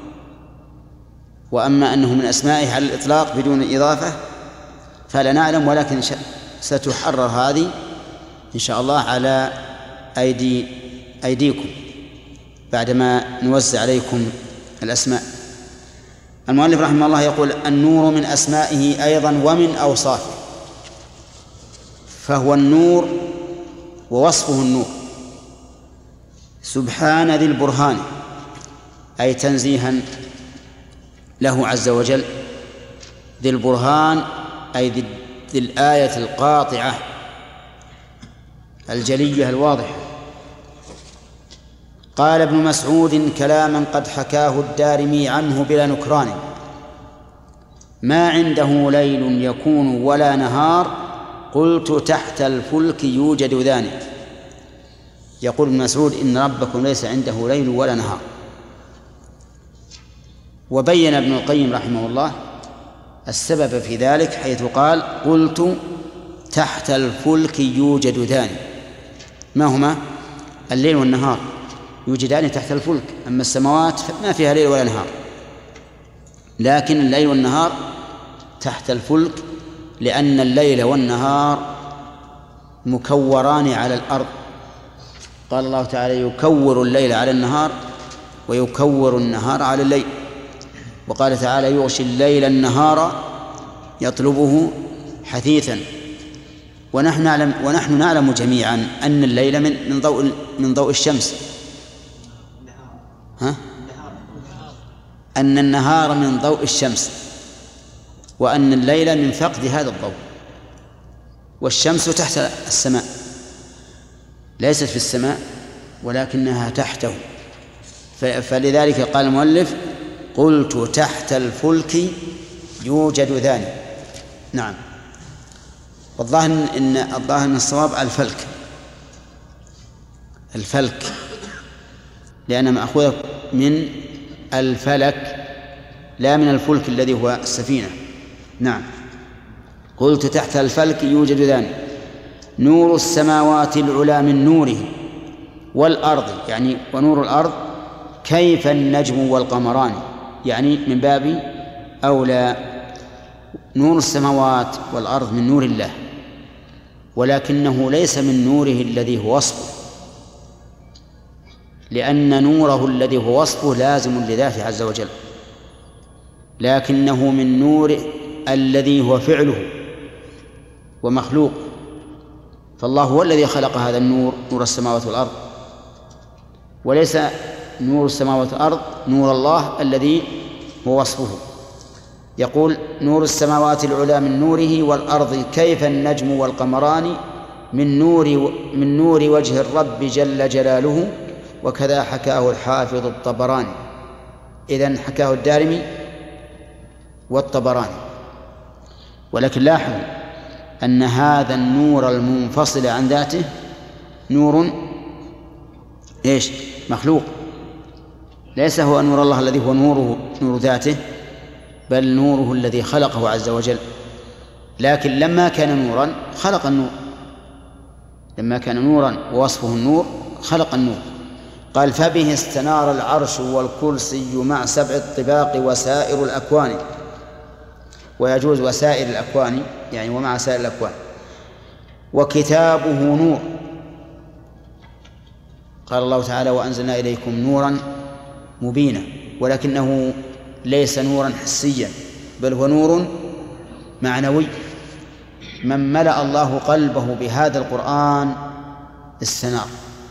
وأما أنه من أسمائه على الإطلاق بدون إضافة فلا نعلم، ولكن ستحرر هذه إن شاء الله على أيديكم بعدما نوزع عليكم الأسماء. المؤلف رحمه الله يقول: النور من أسمائه أيضا ومن أوصافه، فهو النور ووصفه النور. سبحان ذي البرهان، أي تنزيها له عز وجل. ذي البرهان أي ذي الآية القاطعة الجلية الواضحة. قال ابن مسعود كلاما قد حكاه الدارمي عنه بلا نكران: ما عنده ليل يكون ولا نهار، قلت تحت الفلك يوجد ذان. يقول ابن مسعود إن ربكم ليس عنده ليل ولا نهار. وبين ابن القيم رحمه الله السبب في ذلك حيث قال: قلت تحت الفلك يوجد ذان. ما هما؟ الليل والنهار يوجدان تحت الفلك، أما السماوات ما فيها ليل ولا نهار، لكن الليل والنهار تحت الفلك لأن الليل والنهار مكوران على الأرض. قال الله تعالى: يكور الليل على النهار ويكور النهار على الليل. وقال تعالى: يغشي الليل النهار يطلبه حثيثا. ونحن نعلم جميعا أن الليل من ضوء الشمس، أن النهار من ضوء الشمس، وأن الليل من فقد هذا الضوء. والشمس تحت السماء، ليست في السماء ولكنها تحته. فلذلك قال المؤلف: قلت تحت الفلك يوجد ذان. نعم. والظاهر أن الصواب على الفلك لأن مأخوذ من الفلك لا من الفلك الذي هو السفينة. نعم. قلت تحت الفلك يوجد ذان: نور السماوات العلى من نوره، والأرض يعني ونور الأرض كيف النجم والقمران، يعني من باب أولى. نور السماوات والأرض من نور الله، ولكنه ليس من نوره الذي هو وصفه، لأن نوره الذي هو وصفه لازم لذاته عز وجل، لكنه من نور الذي هو فعله ومخلوق. فالله هو الذي خلق هذا النور، نور السماوات والأرض، وليس نور السماوات والأرض نور الله الذي هو وصفه. يقول: نور السماوات العلى من نوره، والأرض كيف النجم والقمران من نور وجه الرب جل جلاله، وكذا حكاه الحافظ الطبراني. إذن حكاه الدارمي والطبراني. ولكن لاحظوا أن هذا النور المنفصل عن ذاته نور مخلوق، ليس هو نور الله الذي هو نور ذاته، بل نوره الذي خلقه عز وجل. لكن لما كان نورا خلق النور، لما كان نورا ووصفه النور خلق النور. قال: فبه استنار العرش والكرسي مع 7 الطباق وسائر الأكوان. ويجوز وسائر الأكوان يعني ومع سائر الأكوان. وكتابه نور. قال الله تعالى: وأنزلنا إليكم نورا مبينا، ولكنه ليس نورا حسيا، بل هو نور معنوي. من ملأ الله قلبه بهذا القرآن استنار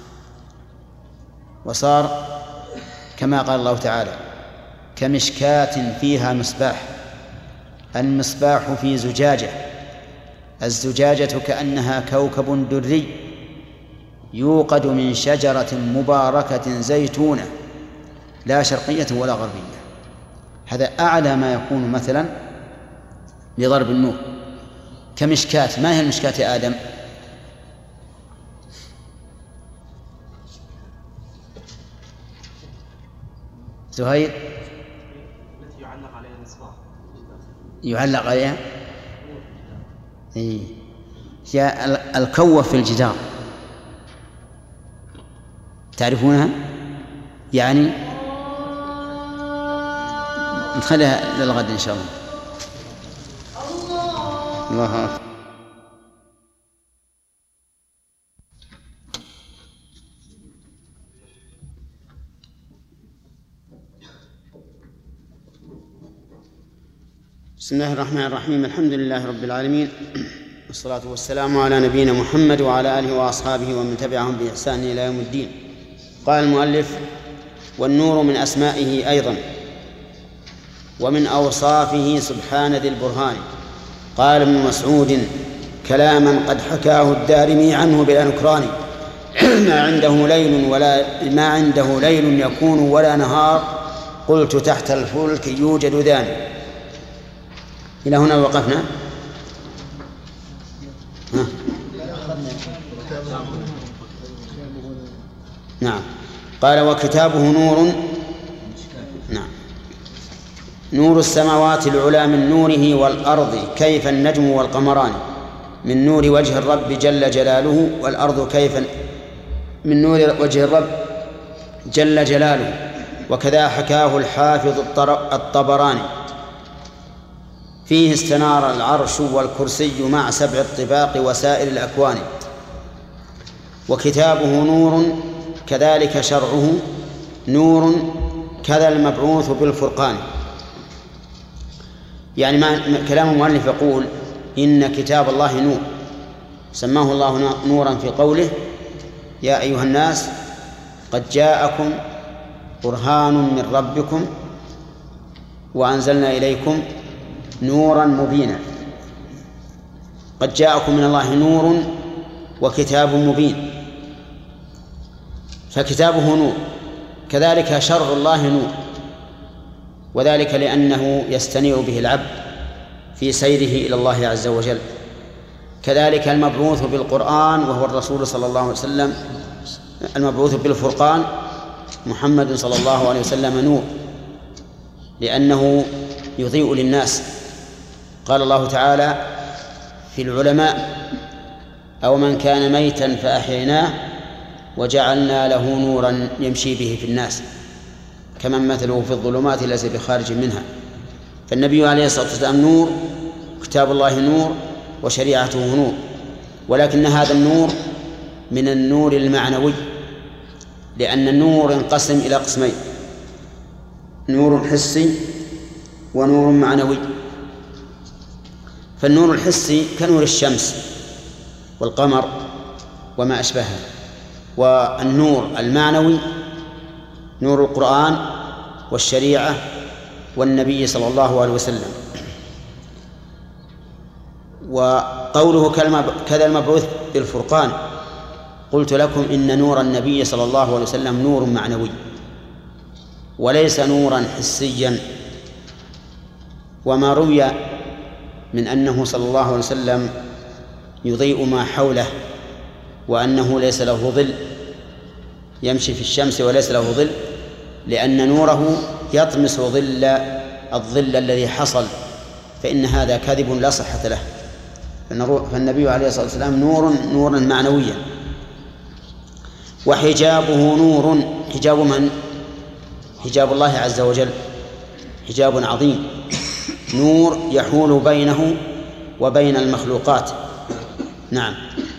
وصار كما قال الله تعالى: كمشكاة فيها مصباح. المصباح في زجاجة، الزجاجة كأنها كوكب دري يوقد من شجرة مباركة زيتونة لا شرقية ولا غربية. هذا أعلى ما يكون مثلا لضرب النور. كمشكاة. ما هي المشكاة يا آدم؟ زهير؟ التي يعلق عليها المصباح. يعلق عليها هي الكوة في الجدار، تعرفونها؟ يعني نخليها للغد إن شاء الله. الله أكبر. بسم الله الرحمن الرحيم. الحمد لله رب العالمين، والصلاة والسلام على نبينا محمد وعلى آله وأصحابه ومن تبعهم بإحسان إلى يوم الدين. قال المؤلف: والنور من أسمائه أيضا ومن أوصافه سبحان ذي البرهان. قال ابن مسعود كلاما قد حكاه الدارمي عنه بلا نكران: ما عنده ليل يكون ولا نهار قلت تحت الفلك يوجد ذان. إلى هنا وقفنا. نعم. قال وكتابه نور. نعم. نور السماوات العلى من نوره والأرض كيف النجم والقمران من نور وجه الرب جل جلاله والأرض كيف من نور وجه الرب جل جلاله. وكذا حكاه الحافظ الطبراني فيه استنار العرش والكرسي مع 7 الطباق وسائر الأكوان. وكتابه نور كذلك شرعه نور كذا المبعوث بالفرقان. يعني كلام المؤلف يقول إن كتاب الله نور، سماه الله نورا في قوله يا أيها الناس قد جاءكم برهان من ربكم وأنزلنا إليكم نورا مبينا. قد جاءكم من الله نور وكتاب مبين، فكتابه نور. كذلك شرع الله نور، وذلك لأنه يستنير به العبد في سيره إلى الله عز وجل. كذلك المبعوث بالقرآن وهو الرسول صلى الله عليه وسلم، المبعوث بالفرقان محمد صلى الله عليه وسلم نور، لأنه يضيء للناس. قال الله تعالى في العلماء أو من كان ميتا فأحييناه وجعلنا له نورا يمشي به في الناس كمن مثله في الظلمات ليس بخارج منها. فالنبي عليه الصلاة والسلام نور، كتاب الله نور، وشريعته نور. ولكن هذا النور من النور المعنوي، لأن النور ينقسم إلى قسمين: نور حسي ونور معنوي. فالنور الحسي كنور الشمس والقمر وما أشبهها، والنور المعنوي نور القرآن والشريعة والنبي صلى الله عليه وسلم. وقوله كذا المبعوث بالفرقان، قلت لكم إن نور النبي صلى الله عليه وسلم نور معنوي وليس نورا حسيا. وما روي من أنه صلى الله عليه وسلم يضيء ما حوله وأنه ليس له ظل، يمشي في الشمس وليس له ظل، لأن نوره يطمس الظل الذي حصل، فإن هذا كذب لا صحة له. فالنبي عليه الصلاة والسلام نورا معنويا. وحجابه نور. حجاب من؟ حجاب الله عز وجل، حجاب عظيم، نور يحول بينه وبين المخلوقات. نعم.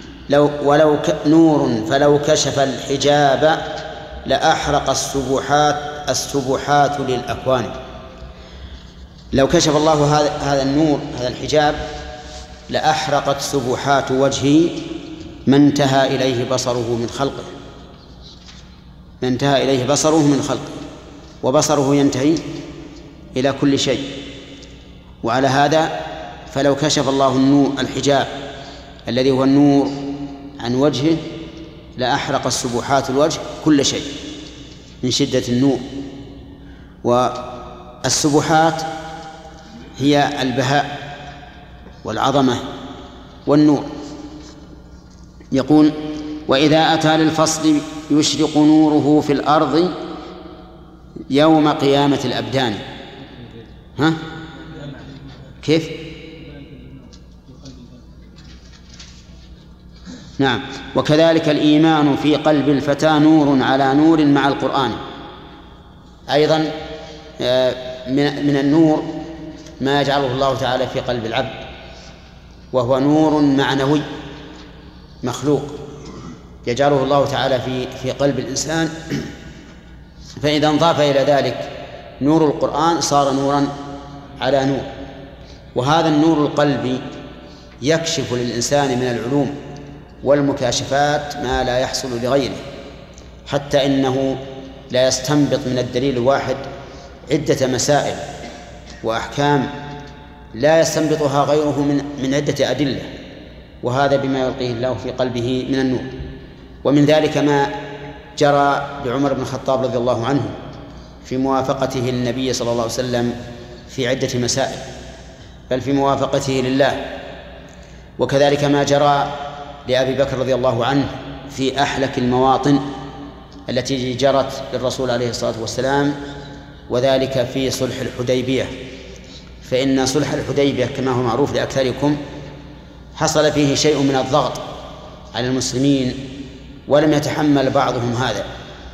نور فلو كشف الحجاب لأحرق السبحات للأكوان. لو كشف الله هذا النور، هذا الحجاب، لأحرقت سبحات وجهه ما انتهى إليه بصره من خلقه، ما انتهى إليه بصره من خلقه، وبصره ينتهي إلى كل شيء. وعلى هذا فلو كشف الله الحجاب الذي هو النور عن وجهه لأحرق السبحات الوجه كل شيء من شدة النور. والسبحات هي البهاء والعظمة والنور. يقول وإذا أتى للفصل يشرق نوره في الأرض يوم قيامة الأبدان. ها؟ كيف؟ نعم. وكذلك الإيمان في قلب الفتى نور على نور مع القرآن. أيضا من النور ما يجعله الله تعالى في قلب العبد، وهو نور معنوي مخلوق يجعله الله تعالى في قلب الإنسان. فإذا انضاف إلى ذلك نور القرآن صار نورا على نور. وهذا النور القلبي يكشف للإنسان من العلوم والمكاشفات ما لا يحصل لغيره، حتى إنه لا يستنبط من الدليل الواحد عدة مسائل وأحكام لا يستنبطها غيره من عدة أدلة، وهذا بما يلقيه الله في قلبه من النور. ومن ذلك ما جرى لعمر بن الخطاب رضي الله عنه في موافقته النبي صلى الله عليه وسلم في عدة مسائل، بل في موافقته لله. وكذلك ما جرى لأبي بكر رضي الله عنه في أحلك المواطن التي جرت للرسول عليه الصلاة والسلام، وذلك في صلح الحديبية. فإن صلح الحديبية كما هو معروف لأكثركم حصل فيه شيء من الضغط على المسلمين، ولم يتحمل بعضهم هذا،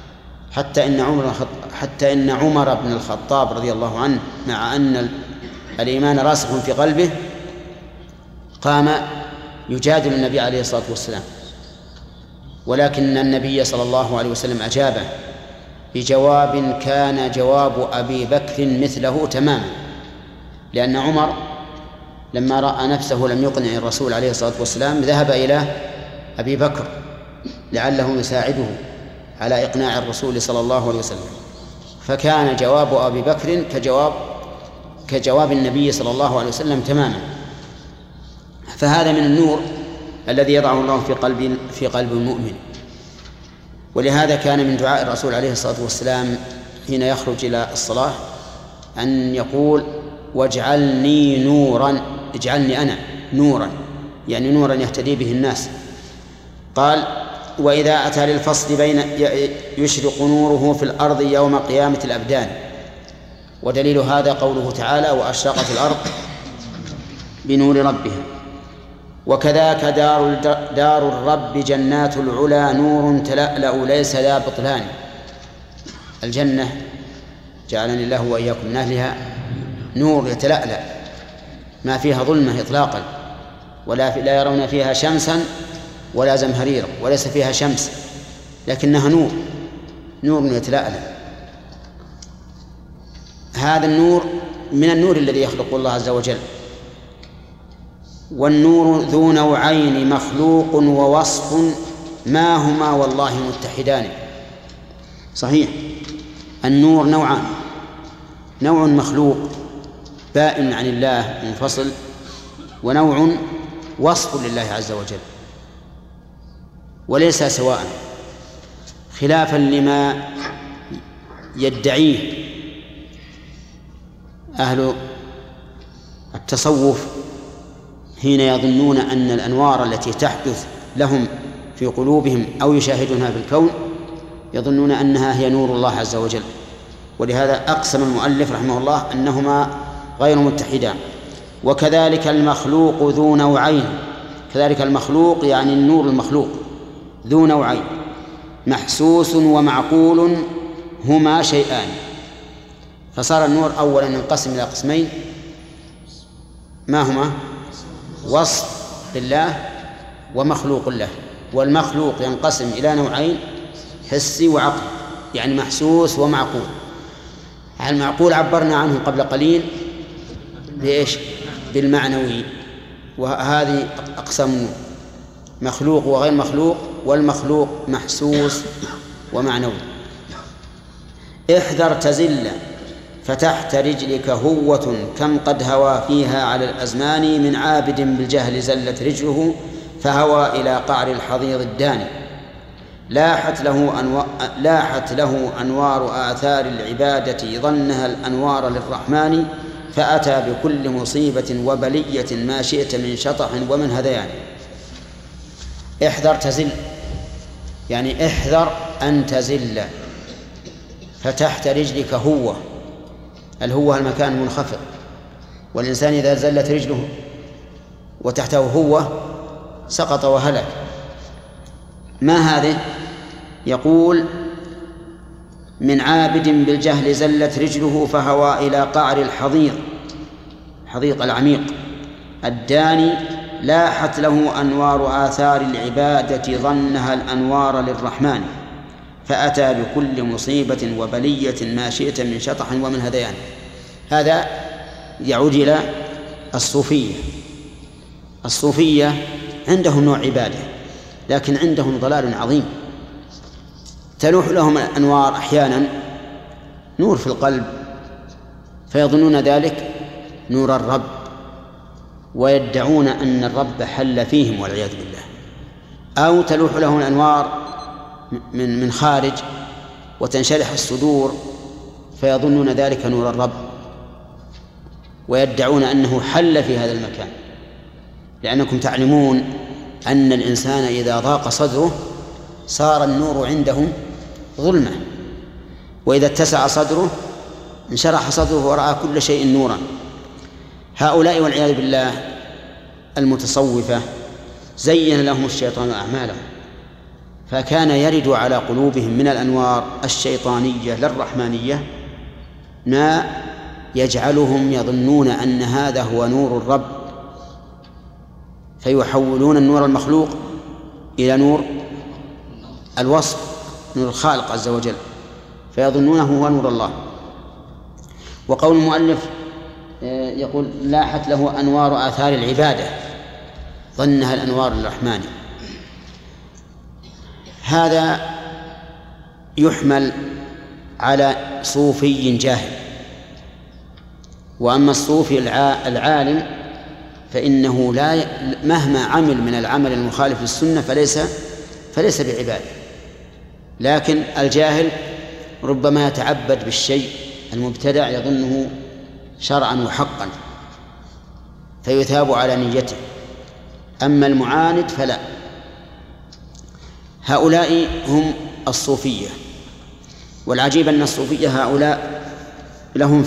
حتى إن عمر بن الخطاب رضي الله عنه مع أن الإيمان راسخ في قلبه قام يجادل النبي عليه الصلاة والسلام، ولكن النبي صلى الله عليه وسلم أجابه بجواب كان جواب أبي بكر مثله تماما، لأن عمر لما رأى نفسه لم يقنع الرسول عليه الصلاة والسلام ذهب إلى أبي بكر لعله يساعده على إقناع الرسول صلى الله عليه وسلم، فكان جواب أبي بكر كجواب النبي صلى الله عليه وسلم تماما. فهذا من النور الذي يضعه الله في قلب المؤمن. ولهذا كان من دعاء الرسول عليه الصلاة والسلام حين يخرج إلى الصلاة أن يقول: واجعلني نورا، اجعلني أنا نورا، يعني نورا يهتدي به الناس. قال: وإذا أتى للفصل بين يشرق نوره في الأرض يوم قيامة الأبدان. ودليل هذا قوله تعالى: وأشرقت الأرض بنور ربها. وكذاك دار الرب جنات العلا نور تلألأ ليس ذا بطلان. الجنة جعلني الله وإياكم من أهلها نور يتلألأ، ما فيها ظلمة إطلاقا، لا يرون فيها شمسا ولا زمهريرا، وليس فيها شمس لكنها نور يتلألأ. هذا النور من النور الذي يخلق الله عز وجل. والنور ذو نوعين مخلوق ووصف ما هما والله متحدان. صحيح، النور نوعان: نوع مخلوق بائن عن الله منفصل، ونوع وصف لله عز وجل، وليس سواء، خلافا لما يدعيه أهل التصوف حين يظنون أن الأنوار التي تحدث لهم في قلوبهم أو يشاهدونها في الكون يظنون أنها هي نور الله عز وجل. ولهذا أقسم المؤلف رحمه الله أنهما غير متحدان. وكذلك المخلوق ذو نوعين، كذلك المخلوق يعني النور المخلوق ذو نوعين: محسوس ومعقول هما شيئان. فصار النور أولا ينقسم إلى قسمين: ما هما؟ وصف لله ومخلوق له. والمخلوق ينقسم إلى نوعين: حسي وعقل، يعني محسوس ومعقول. المعقول عبرنا عنه قبل قليل بإيش؟ بالمعنوي. وهذه أقسام النور: مخلوق وغير مخلوق، والمخلوق محسوس ومعنوي. احذر تزل فتحت رجلك هوة كم قد هوى فيها على الأزمان من عابد بالجهل زلت رجله فهوى إلى قعر الحضيض الداني. لاحت له أنوار آثار العبادة ظنها الأنوار للرحمن فأتى بكل مصيبة وبلية ما شئت من شطح ومن هذيان. احذر تزل، يعني احذر أن تزل. فتحت رجلك هوة، الهوة المكان المنخفض، والإنسان إذا زلت رجله وتحته هوة سقط وهلك. ما هذه؟ يقول: من عابد بالجهل زلت رجله فهوى إلى قعر الحضيض العميق الداني. لاحت له أنوار آثار العبادة ظنها الأنوار للرحمن فأتى بكل مصيبة وبلية ما شئت من شطح ومن هذيان. هذا يعود إلى الصوفية عندهم نوع عبادة، لكن عندهم ضلال عظيم. تلوح لهم الأنوار أحيانا نور في القلب فيظنون ذلك نور الرب، ويدعون أن الرب حل فيهم والعياذ بالله. أو تلوح لهم الأنوار من خارج وتنشرح الصدور فيظنون ذلك نور الرب ويدعون أنه حل في هذا المكان، لأنكم تعلمون أن الإنسان إذا ضاق صدره صار النور عنده ظلمة، وإذا اتسع صدره انشرح صدره ورأى كل شيء نورا. هؤلاء والعياذ بالله المتصوفة زين لهم الشيطان أعمالهم، فكان يرد على قلوبهم من الأنوار الشيطانية للرحمانية ما يجعلهم يظنون أن هذا هو نور الرب، فيحولون النور المخلوق إلى نور الوصف، نور الخالق عز وجل، فيظنونه هو نور الله. وقول المؤلف يقول لاحت له أنوار آثار العبادة، ظنها الأنوار الرحمن، هذا يحمل على صوفي جاهل. وأما الصوفي العالم فإنه مهما عمل من العمل المخالف للسنة فليس بعبادة، لكن الجاهل ربما يتعبد بالشيء المبتدع يظنه شرعا وحقا فيثاب على نيته، أما المعاند فلا. هؤلاء هم الصوفية، والعجيب أن الصوفية هؤلاء لهم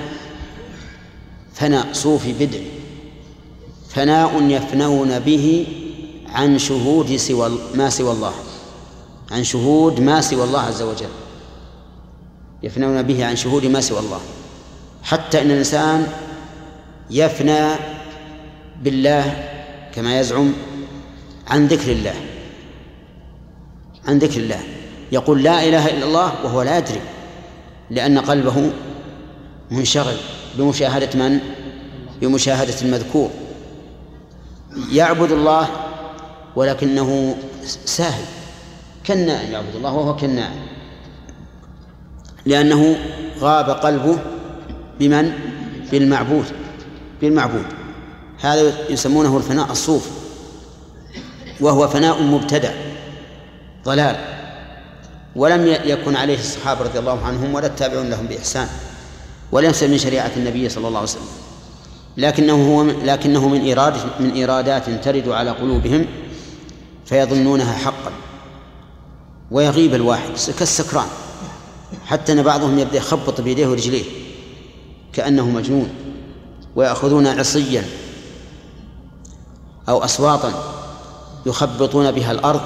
فناء صوفي بدعي، فناء يفنون به عن شهود ما سوى الله، عن شهود ما سوى الله عز وجل، يفنون به عن شهود ما سوى الله، حتى إن الإنسان يفنى بالله كما يزعم عن ذكر الله، عن ذكر الله، يقول لا إله إلا الله وهو لا يدري، لأن قلبه منشغل بمشاهدة من؟ بمشاهدة المذكور. يعبد الله ولكنه ساهل كالنائم، يعبد الله وهو كالنائم، لأنه غاب قلبه بمن؟ بالمعبود. هذا يسمونه الفناء الصوفي، وهو فناء مبتدع ضلال، ولم يكن عليه الصحابة رضي الله عنهم ولا التابعون لهم بإحسان، وليس من شريعة النبي صلى الله عليه وسلم، لكنه من إيرادات ترد على قلوبهم فيظنونها حقا، ويغيب الواحد كالسكران، حتى أن بعضهم يبدأ يخبط بيديه ورجليه كأنه مجنون، ويأخذون عصيا أو أصواطا يخبطون بها الأرض،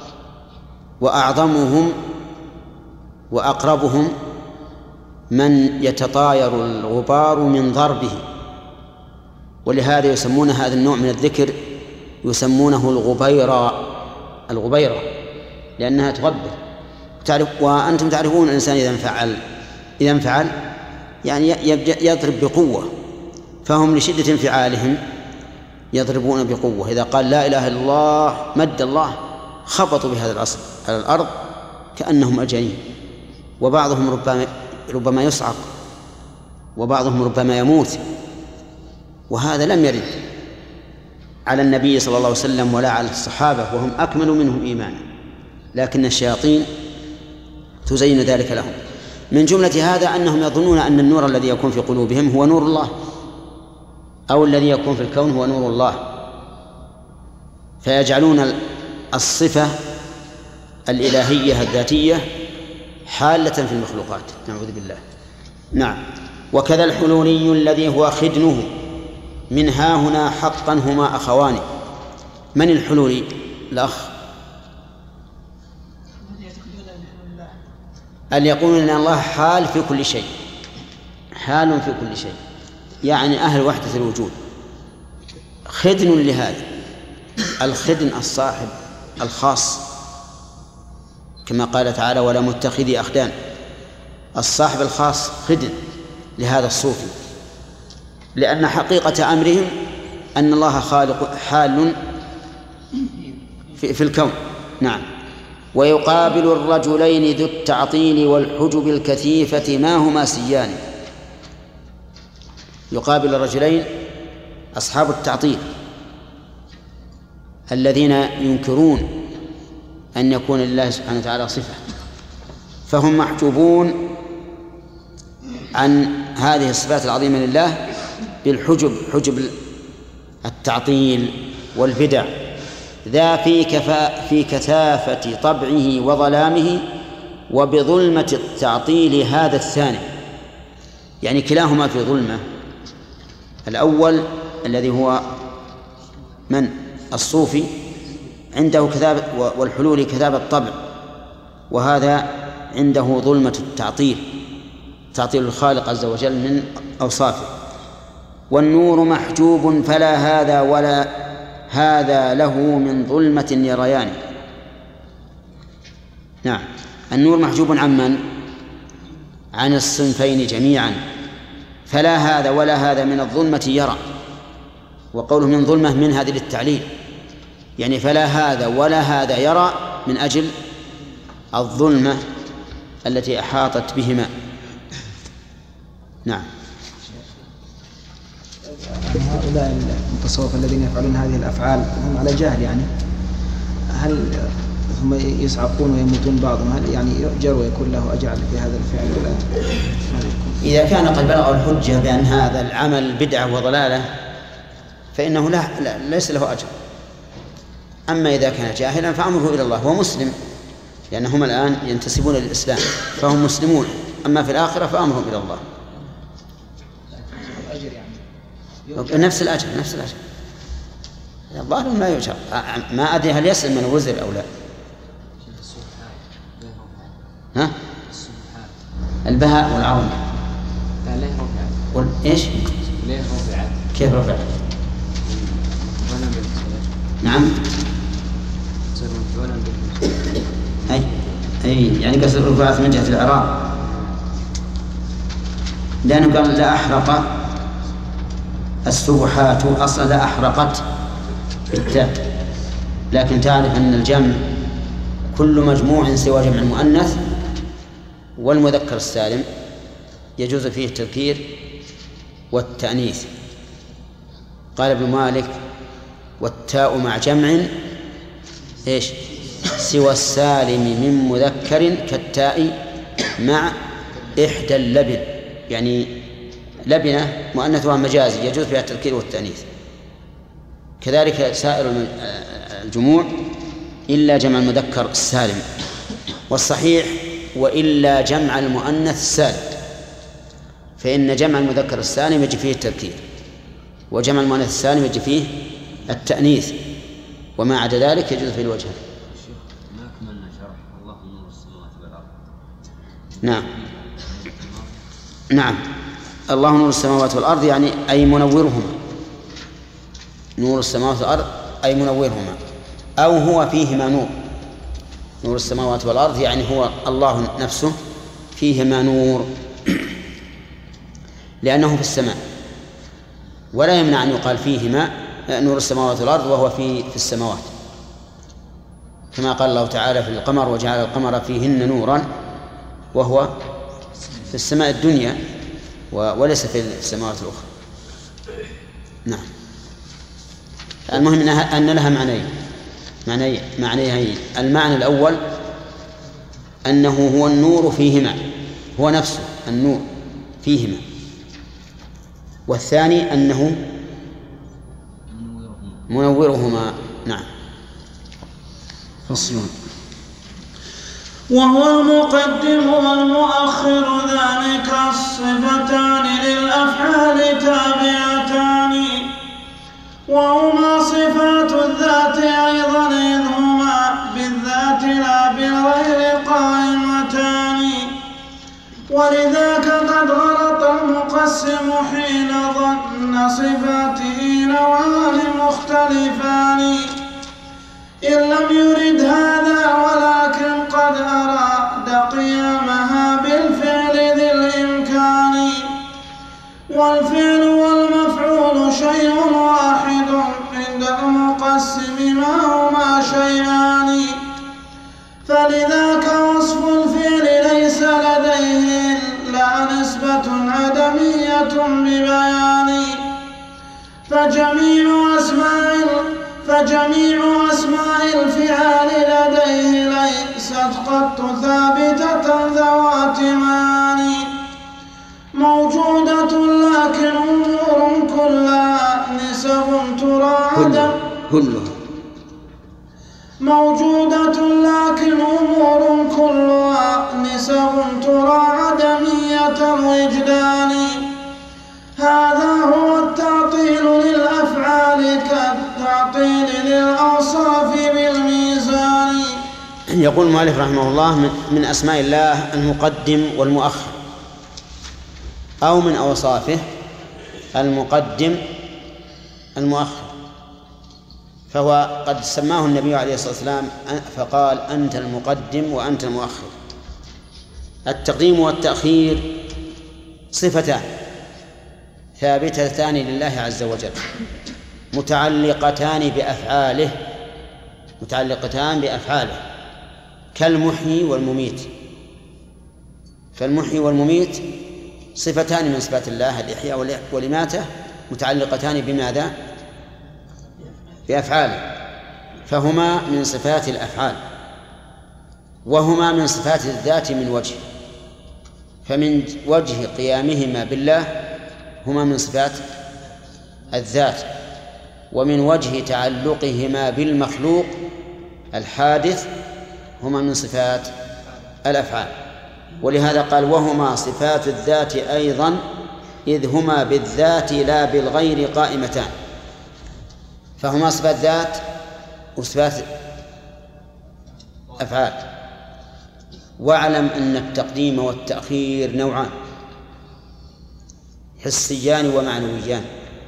وأعظمهم وأقربهم من يتطاير الغبار من ضربه، ولهذا يسمون هذا النوع من الذكر يسمونه الغبيرة لأنها تغبر. وأنتم تعرفون الإنسان إذا انفعل يعني يضرب بقوة، فهم لشدة انفعالهم يضربون بقوة. إذا قال لا إله إلا الله مد الله خبطوا بهذا العصر على الأرض كأنهم مجانين، وبعضهم ربما يصعق، وبعضهم ربما يموت، وهذا لم يرد على النبي صلى الله عليه وسلم ولا على الصحابة وهم أكمل منهم إيمانا، لكن الشياطين تزين ذلك لهم. من جملة هذا أنهم يظنون أن النور الذي يكون في قلوبهم هو نور الله، أو الذي يكون في الكون هو نور الله، فيجعلون الصفة الإلهية الذاتية حالة في المخلوقات، نعوذ بالله. نعم. وكذا الحلولي الذي هو خدنه من ها هنا حقا هما أخوان. من الحلولي؟ الأخ أن يقولون أن الله حال في كل شيء، حال في كل شيء، يعني أهل وحدة الوجود. خدن لهذا، الخدن الصاحب الخاص، كما قال تعالى ولا متخذي أخدان، الصاحب الخاص خدن لهذا الصوفي، لأن حقيقة أمرهم أن الله خالق حال في الكون. نعم. ويقابل الرجلين ذو التعطيل والحجب الكثيفة ما هما سيان. يقابل الرجلين أصحاب التعطيل الذين ينكرون أن يكون لله سبحانه وتعالى صفة، فهم محجوبون عن هذه الصفات العظيمة لله بالحجب، حجب التعطيل والبدع، ذا في كثافة طبعه وظلامه وبظلمة التعطيل هذا الثاني، يعني كلاهما في ظلمة. الأول الذي هو من الصوفي عنده كثافة والحلول كثافة طبع، وهذا عنده ظلمة التعطيل، تعطيل الخالق عز وجل من أوصافه. والنور محجوب فلا هذا ولا هذا له من ظلمة يريان. نعم، النور محجوب عن من؟ عن الصنفين جميعا، فلا هذا ولا هذا من الظلمة يرى، وقوله من ظلمة من هذه للتعليل، يعني فلا هذا ولا هذا يرى من أجل الظلمة التي أحاطت بهما. نعم. هؤلاء المتصوفة الذين يفعلون هذه الأفعال هم على جهل، يعني هل هم يصعقون ويموتون بعضهم، هل يعني يؤجر ويكون له أجر في هذا الفعل ولا؟ إذا كان قد بلغ الحجة بأن هذا العمل بدعة وضلالة فإنه ليس له أجر. أما إذا كان جاهلا فأمره إلى الله، هو مسلم لأنهم الآن ينتسبون للإسلام فهم مسلمون، أما في الآخرة فأمرهم إلى الله. نفس الأجر الظاهر لا يؤجر، ما أدري هل يسلم من وزر أو لا. ها؟ البهاء والعظمة إيش؟ كيف رفعت؟ نعم. أي يعني قصد رفعت من جهة الإعراب، لأنه قال لا أحرق السبحات، أصلا لا أحرقت بالتاء، لكن تعرف أن الجمع كل مجموع سوى جمع المؤنث والمذكر السالم يجوز فيه التذكير والتأنيث. قال ابن مالك والتاء مع جمع إيش سوى السالم من مذكر كالتاء مع إحدى اللبن، يعني لبنة مؤنثها مجازي يجوز فيها التذكير والتأنيث. كذلك سائر الجموع إلا جمع المذكر السالم، والصحيح وإلا جمع المؤنث السالم، فإن جمع المذكر السالم يجي فيه التذكير، وجمع المؤنث السالم يجي فيه التأنيث، وما عدا ذلك يجوز في الوجه. نعم نعم، الله نور السماوات والأرض يعني أي منورهما، نور السماوات والأرض أي منورهما، أو هو فيهما نور. نور السماوات والأرض يعني هو الله نفسه فيهما نور لأنه في السماء، ولا يمنع أن يقال فيهما نور السماوات والأرض وهو في السماوات، كما قال الله تعالى في القمر وجعل القمر فيهن نورا وهو في السماء الدنيا وليس في السماوات الأخرى. نعم. المهم أن لها معنيين. المعنى الأول أنه هو النور فيهما، هو نفسه النور فيهما، والثاني أنه منورهما. نعم. فصل. وهو المقدم والمؤخر ذلك الصفتان للأفعال تابعتان، وهما صفات الذات أيضا إذ هما بالذات لا بالغير قائمتان، ولذاك قد غلط المقسم حين ظن صفاته نوعان مختلفان، إن لم يرد هذا ولكن قد أراد قيامها بالفعل ذي الإمكان، والفعل والمفعول شيء واحد عند المقسم ما هما شيئان، فلذاك وصف الفعل ليس لديه إلا نسبة عدمية ببيان، فجميع أسماء الفعال لديه ليست قط ثابتة ذوات معاني موجودة لكن أمور كلها نسب ترى موجودة لكن أمور كلها نسب ترى عدمية الوجدان. هذا هو التعطيل للأفعال كالتعطيل للأوصاف بالميزان. يقول المؤلف رحمه الله من أسماء الله المقدم والمؤخر، أو من أوصافه المقدم المؤخر، فهو قد سماه النبي عليه الصلاة والسلام فقال أنت المقدم وأنت المؤخر. التقديم والتأخير صفتان ثابتتان لله عز وجل متعلقتان بأفعاله كالمحيي والمميت. فالمحيي والمميت صفتان من صفات الله، الإحياء والإماتة، متعلقتان بماذا؟ بأفعاله، فهما من صفات الأفعال وهما من صفات الذات من وجه. فمن وجه قيامهما بالله هما من صفات الذات، ومن وجه تعلقهما بالمخلوق الحادث هما من صفات الأفعال. ولهذا قال وهما صفات الذات أيضا إذ هما بالذات لا بالغير قائمتان. فهما صفات ذات وصفات أفعال. واعلم أن التقديم والتأخير نوعان، حسيان ومعنويان.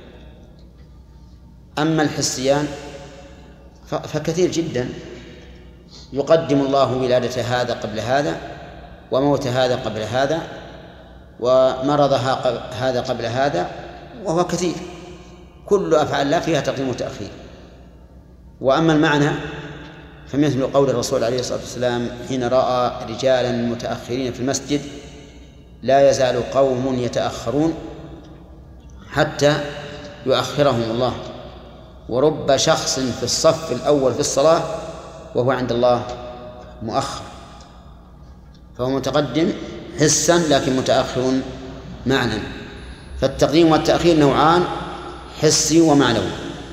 أما الحسيان فكثير جدا، يقدم الله ولادة هذا قبل هذا، وموت هذا قبل هذا، ومرض هذا قبل هذا، وهو كثير، كل أفعال لا فيها تقديم وتأخير. وأما المعنى فمثل قول الرسول عليه الصلاة والسلام حين رأى رجالا متأخرين في المسجد: لا يزال قوم يتأخرون حتى يؤخرهم الله، ورب شخص في الصف الأول في الصلاة وهو عند الله مؤخر. فهو متقدم حسا لكن متأخر معنى. فالتقديم والتأخير نوعان، حسي ومعنوي،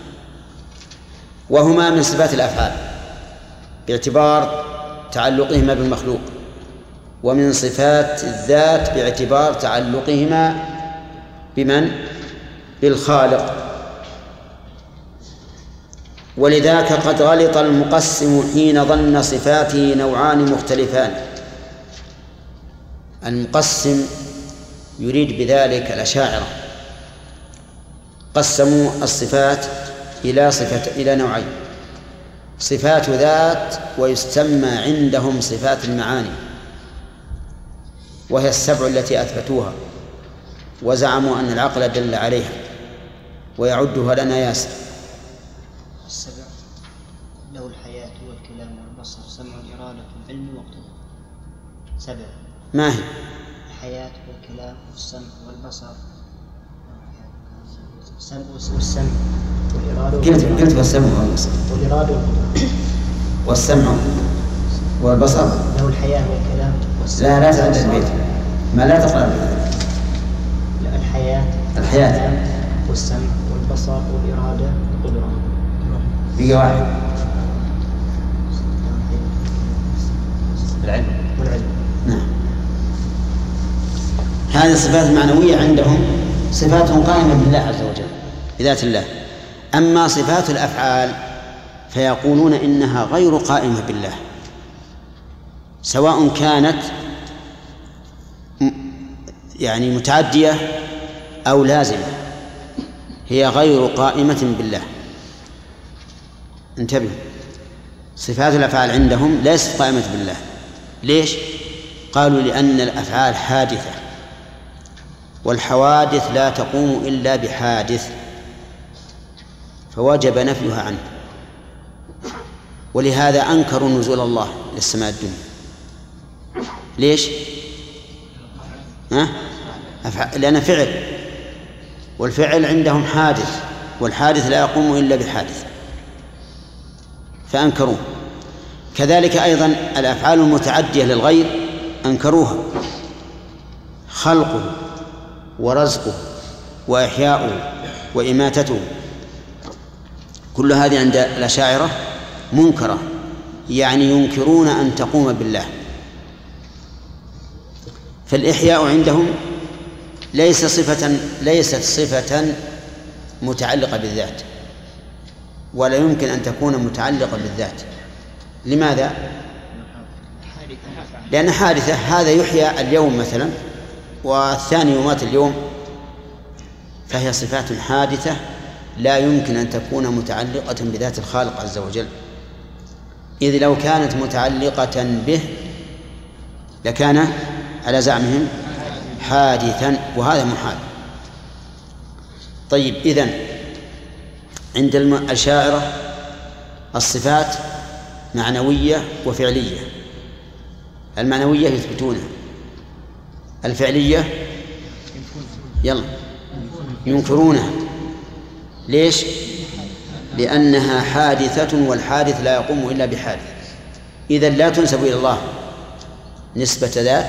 وهما من صفات الأفعال باعتبار تعلقهما بالمخلوق، ومن صفات الذات باعتبار تعلقهما بمن؟ بالخالق. ولذاك قد غلط المقسم حين ظن صفاته نوعان مختلفان. المقسم يريد بذلك الأشاعرة، قسموا الصفات إلى نوعين: صفات ذات ويسمى عندهم صفات المعاني، وهي السبع التي أثبتوها وزعموا أن العقل دل عليها، ويعدها لنا ياسر. السبع له الحياة والكلام والبصر سمع الإرادة والعلم والقدرة. سبع ما هي؟ الحياة والكلام والسمع والبصر والسمع والإرادة قلت والسمع والبصر والإرادة والسمع والبصر. له الحياة والكلام والسمع. لا تعد البيت، ما لا تقرأ بهذا. الحياة والسمع والبصر والإرادة والقدرة. بقى واحد. والعلم. نعم. هذه الصفات المعنوية عندهم صفات قائمة بالله عز وجل بذات الله. أما صفات الأفعال فيقولون إنها غير قائمة بالله، سواء كانت يعني متعدية أو لازمة، هي غير قائمة بالله. انتبه، صفات الأفعال عندهم ليست قائمة بالله. ليش؟ قالوا لأن الأفعال حادثة، والحوادث لا تقوم إلا بحادث، فوجب نفيها عنه. ولهذا أنكروا نزول الله للسماء الدنيا. ليش؟ لأن فعل، والفعل عندهم حادث، والحادث لا يقوم إلا بحادث. فأنكروه. كذلك أيضا الأفعال المتعدية للغير أنكروها، خلقه ورزقه وإحياؤه وإماتته، كل هذه عند الأشاعرة منكرة، يعني ينكرون أن تقوم بالله. فالإحياء عندهم ليست صفة متعلقة بالذات، ولا يمكن أن تكون متعلقة بالذات. لماذا؟ لأن حادثة، هذا يحيى اليوم مثلا والثاني يمات اليوم، فهي صفات حادثة لا يمكن أن تكون متعلقة بذات الخالق عز وجل، إذ لو كانت متعلقة به لكان على زعمهم حادثا، وهذا محال. طيب، إذن عند الأشاعرة الصفات معنوية وفعلية. المعنوية يثبتونها، الفعلية ينكرونها. ليش؟ لأنها حادثة، والحادث لا يقوم إلا بحادث، إذن لا تنسب إلى الله نسبة ذات.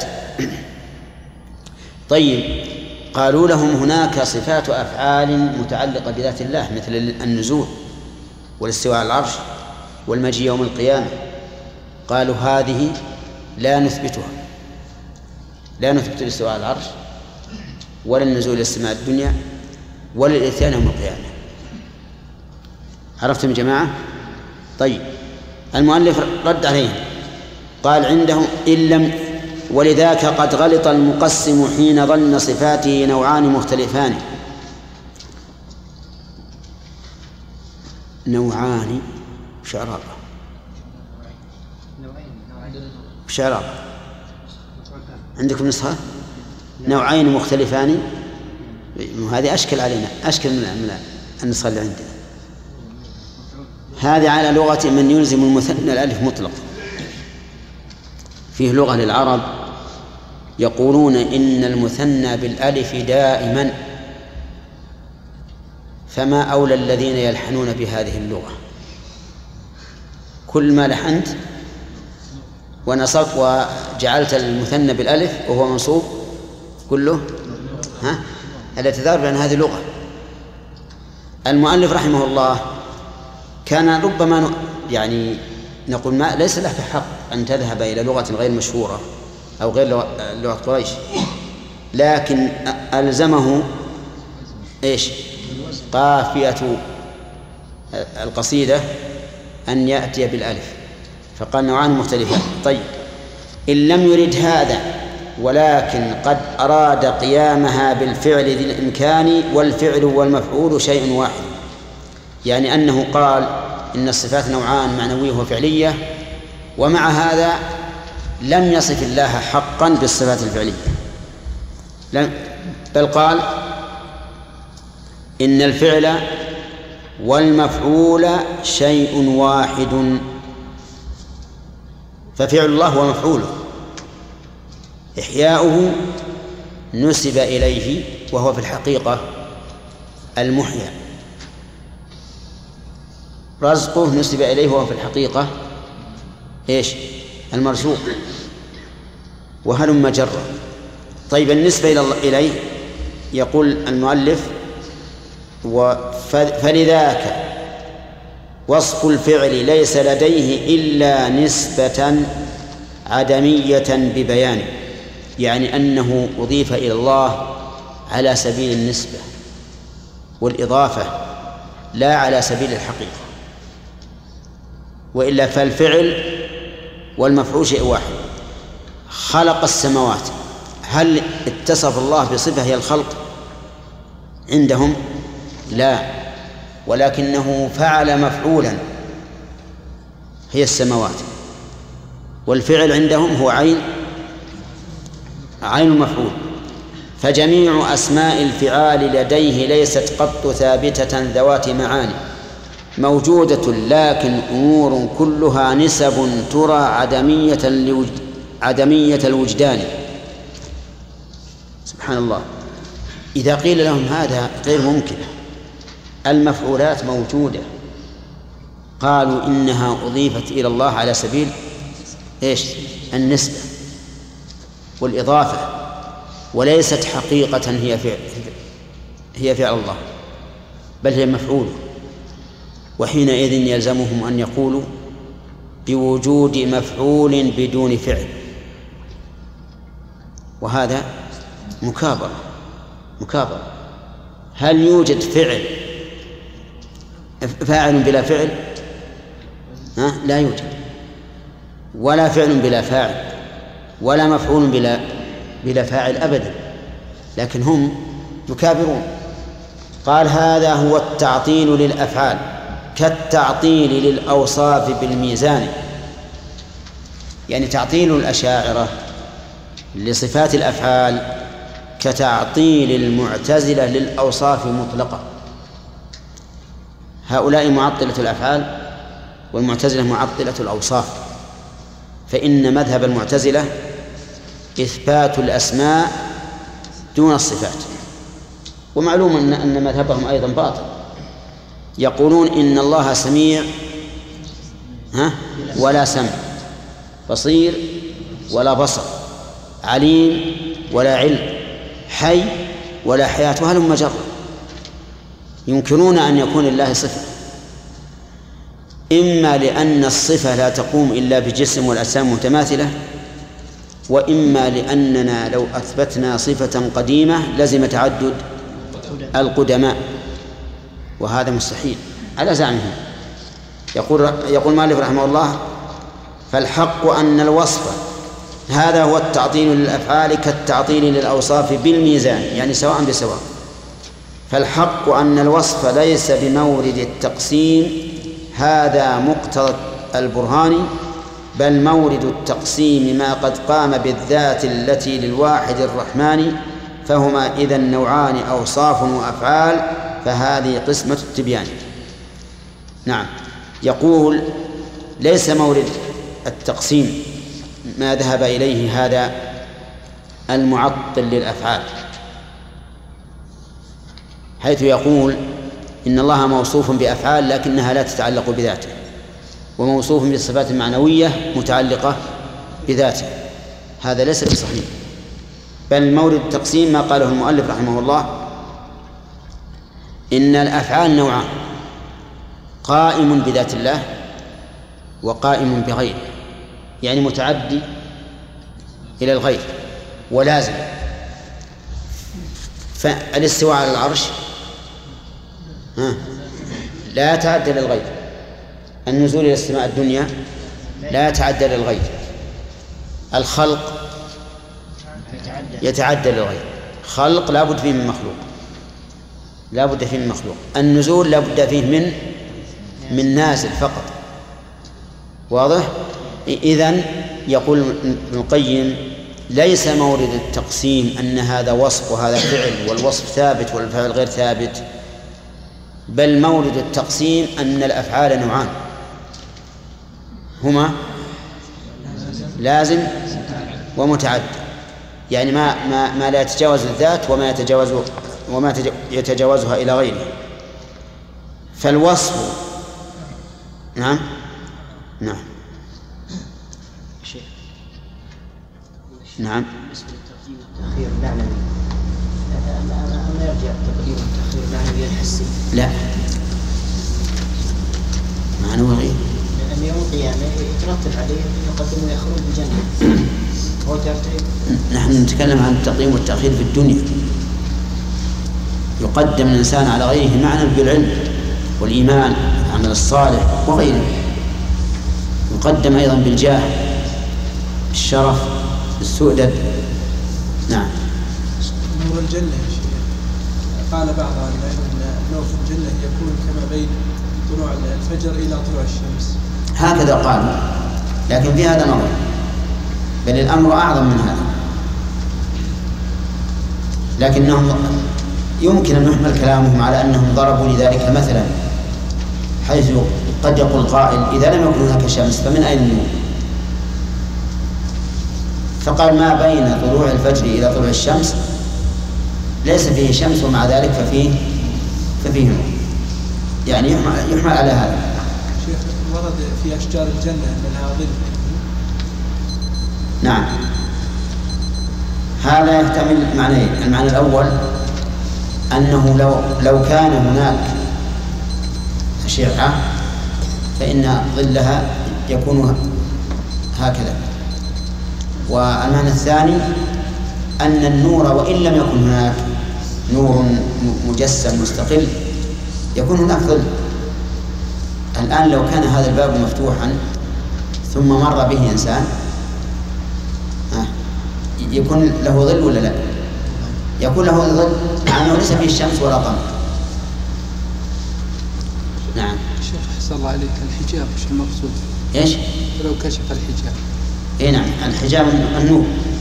طيب، قالوا لهم هناك صفات أفعال متعلقة بذات الله، مثل النزول والاستواء على العرش والمجيء يوم القيامة. قالوا هذه لا نثبتها، لا نثبت الاستواء على العرش ولا النزول إلى السماء الدنيا ولا الإتيان يوم القيامة. عرفتم يا جماعة؟ طيب، المؤلف رد عليهم قال عندهم إن لم، ولذاك قد غلط المقسم حين ظن صفاته نوعان مختلفان. نوعان شعراء بشعراء عندكم نسخة نوعين مختلفان، هذه أشكل علينا، أشكل من النسخة اللي عندنا. هذه على لغة من يلزم المثنى الألف مطلق. فيه لغة للعرب يقولون إن المثنى بالألف دائما، فما أولى الذين يلحنون بهذه اللغة. كل ما لحنت ونصبت وجعلت المثنى بالألف وهو منصوب كله الاعتذار بأن هذه لغة. المؤلف رحمه الله كان ربما يعني نقول ما ليس لك حق أن تذهب إلى لغة غير مشهورة أو غير لغة قريش، لكن ألزمه إيش؟ قافية القصيدة أن يأتي بالألف، فقال نوعان مختلفان. طيب، إن لم يرد هذا ولكن قد أراد قيامها بالفعل ذي الإمكان، والفعل والمفعول شيء واحد، يعني أنه قال إن الصفات نوعان معنوية وفعلية، ومع هذا لم يصف الله حقا بالصفات الفعلية، بل قال إن الفعل والمفعول شيء واحد، ففعل الله ومفعوله. إحياؤه نسب إليه وهو في الحقيقة المحيا، رزقه نسب إليه وهو في الحقيقة إيش؟ المرزوق، وهلم جرا. طيب، النسبة إليه يقول المؤلف فلذاك وصف الفعل ليس لديه إلا نسبة عدمية ببيانه، يعني أنه أضيف إلى الله على سبيل النسبة والإضافة لا على سبيل الحقيقة، وإلا فالفعل والمفعول شيء واحد. خلق السماوات، هل اتصف الله بصفة هي الخلق عندهم؟ لا، ولكنه فعل مفعولا هي السماوات، والفعل عندهم هو عين المفعول. فجميع أسماء الفعال لديه ليست قط ثابتة ذوات معاني، موجودة لكن أمور كلها نسب ترى عدمية الوجدان. سبحان الله، إذا قيل لهم هذا غير ممكن، المفعولات موجودة قالوا إنها أضيفت إلى الله على سبيل إيش؟ النسبة والإضافة، وليست حقيقة هي فعل الله، بل هي مفعول. وحينئذ يلزمهم أن يقولوا بوجود مفعول بدون فعل، وهذا مكابرة. هل يوجد فاعل بلا فعل؟ لا يوجد، ولا فعل بلا فاعل، ولا مفعول بلا فاعل أبدا، لكن هم يكابرون. قال هذا هو التعطيل للأفعال كالتعطيل للأوصاف بالميزان. يعني تعطيل الأشاعرة لصفات الأفعال كتعطيل المعتزلة للأوصاف مطلقة. هؤلاء معطلة الأفعال والمعتزلة معطلة الأوصاف، فإن مذهب المعتزلة إثبات الأسماء دون الصفات، ومعلوم أن مذهبهم أيضا باطل. يقولون إن الله سميع ولا سمع، بصير ولا بصر، عليم ولا علم، حي ولا حياة، وهلم جرا. يمكنون أن يكون لله صفة، إما لأن الصفة لا تقوم إلا بجسم والأجسام متماثلة، وإما لأننا لو أثبتنا صفة قديمة لزم تعدد القدماء، وهذا مستحيل على زعمهم. يقول مالك رحمه الله: فالحق أن الوصف هذا هو التعطيل للأفعال كالتعطيل للأوصاف بالميزان، يعني سواء بسواء. فالحق أن الوصف ليس بمورد التقسيم، هذا مقتضى البرهان، بل مورد التقسيم ما قد قام بالذات التي للواحد الرحمن، فهما إذا نوعان أوصاف وأفعال، فهذه قسمة التبيان. نعم، يقول ليس مورد التقسيم ما ذهب إليه هذا المعطل للأفعال، حيث يقول إن الله موصوف بأفعال لكنها لا تتعلق بذاته، وموصوف بالصفات المعنوية متعلقة بذاته. هذا ليس بصحيح، بل مورد التقسيم ما قاله المؤلف رحمه الله: إن الأفعال نوعان، قائم بذات الله وقائم بغيره، يعني متعدي إلى الغير ولازم. فالاستواء على العرش لا يتعدى للغير، النزول إلى السماء الدنيا لا يتعدى للغير، الخلق يتعدى للغير، خلق لا بد فيه من مخلوق، لا بد فيه من مخلوق، النزول لا بد فيه من نازل فقط. واضح؟ إذن يقول ابن القيم: ليس مورد التقسيم أن هذا وصف وهذا فعل، والوصف ثابت والفعل غير ثابت، بل مورد التقسيم أن الأفعال نوعان، هما لازم ومتعدي، يعني ما لا يتجاوز الذات وما يتجاوزها إلى غيره. فالوصف نعم بالنسبة للتقديم والتأخير المعنوي، ما يرجع التقديم والتأخير المعنوي الحسي؟ لا، معنوي غير، لأن يوم القيامة يترتب عليه أن يقدم ويأخرون بالجنة. هو ترتيب. نحن نتكلم عن التقديم والتأخير في الدنيا. يقدم الإنسان على غيره معنى بالعلم والإيمان والعمل الصالح وغيره، يقدم أيضا بالجاه، الشرف، السؤدد. نعم. نور الجنة يا شيخ، قال بعض العلماء أن نور في الجنة يكون كما بين طلوع الفجر إلى طلوع الشمس، هكذا قالوا، لكن في هذا نظر، بل الأمر أعظم من هذا. لكنهم يمكن أن يحمل كلامهم على أنهم ضربوا لذلك مثلا، حيث قد يقول قائل: إذا لم يكن هناك شمس فمن أين النور؟ فقال: ما بين طلوع الفجر إلى طلوع الشمس ليس فيه شمس، ومع ذلك ففيه نور، يعني يحمل على هذا. شيخ في أشجار الجنة أن لها ظل. نعم، هذا يحتمل معنيين. المعنى الأول أنه لو كان هناك أشعة فإن ظلها يكون هكذا. والمعنى الثاني أن النور وإن لم يكن هناك نور مجسم مستقل يكون هناك ظل. الآن لو كان هذا الباب مفتوحا ثم مر به إنسان يكون له ظل ولا لا؟ يكون له ظل مع أنه ليس فيه الشمس ولا قمر. نعم. شيخ أحسن الله عليك، الحجاب وش المقصود؟ إيش؟ لو كشف الحجاب. إيه نعم، الحجاب النور.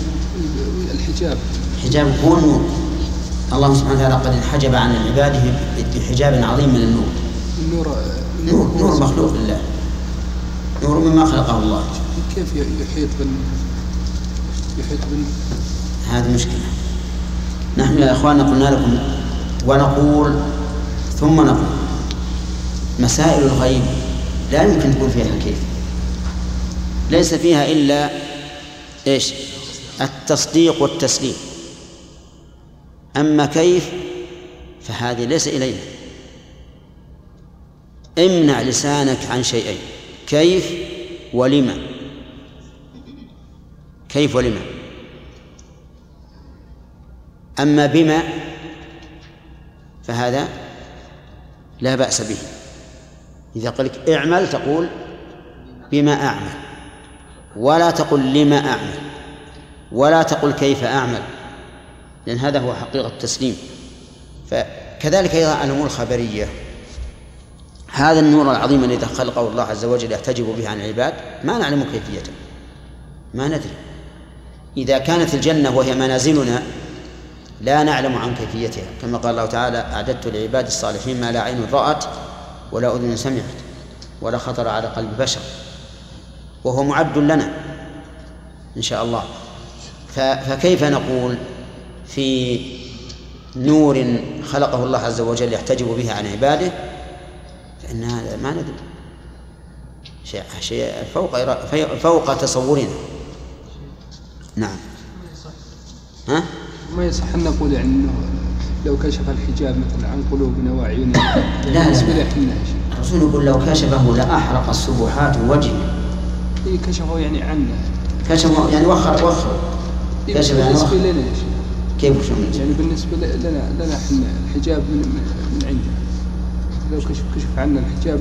الحجاب هو النور. الله سبحانه وتعالى قد انحجب عن عباده بحجاب عظيم من النور. نور مخلوق لله، نور مما خلقه الله. كيف يحيط هذه مشكلة. نحن يا أخواننا قلنا لكم ونقول ثم نقول مسائل الغيب لا يمكن تقول فيها كيف، ليس فيها إلا إيش؟ التصديق والتسليم. أما كيف فهذه ليس إلينا. امنع لسانك عن شيئين: كيف ولما. كيف ولما. أما بما فهذا لا بأس به. إذا قال لك اعمل تقول بما أعمل، ولا تقل لما أعمل، ولا تقل كيف أعمل، لأن هذا هو حقيقة التسليم. فكذلك أيضا الأمور الخبرية، هذا النور العظيم الذي خلقه الله عز وجل يحتجب به عن العباد ما نعلم كيفيته، ما ندري. إذا كانت الجنة وهي منازلنا لا نعلم عن كيفيتها، كما قال الله تعالى: أعددت لعباد الصالحين ما لا عين رأت ولا أذن سمعت ولا خطر على قلب بشر، وهو معد لنا إن شاء الله. فكيف نقول في نور خلقه الله عز وجل يحتجب به عن عباده؟ فإن هذا ما ندري، شيء فوق تصورنا. نعم. ها؟ ما يصح أن نقول يعني أنه لو كشف الحجاب مثلا عن قلوبنا وعيوننا. لا الرسول يقول لو كشفه لأحرق السبحات وجهه. إيه كشفه يعني عنا. كشفه يعني وخر. كشف يعني وخر. بالنسبة لنا كيف شو يعني بالنسبة لنا إحنا الحجاب من عندنا. لو كشف عنا الحجاب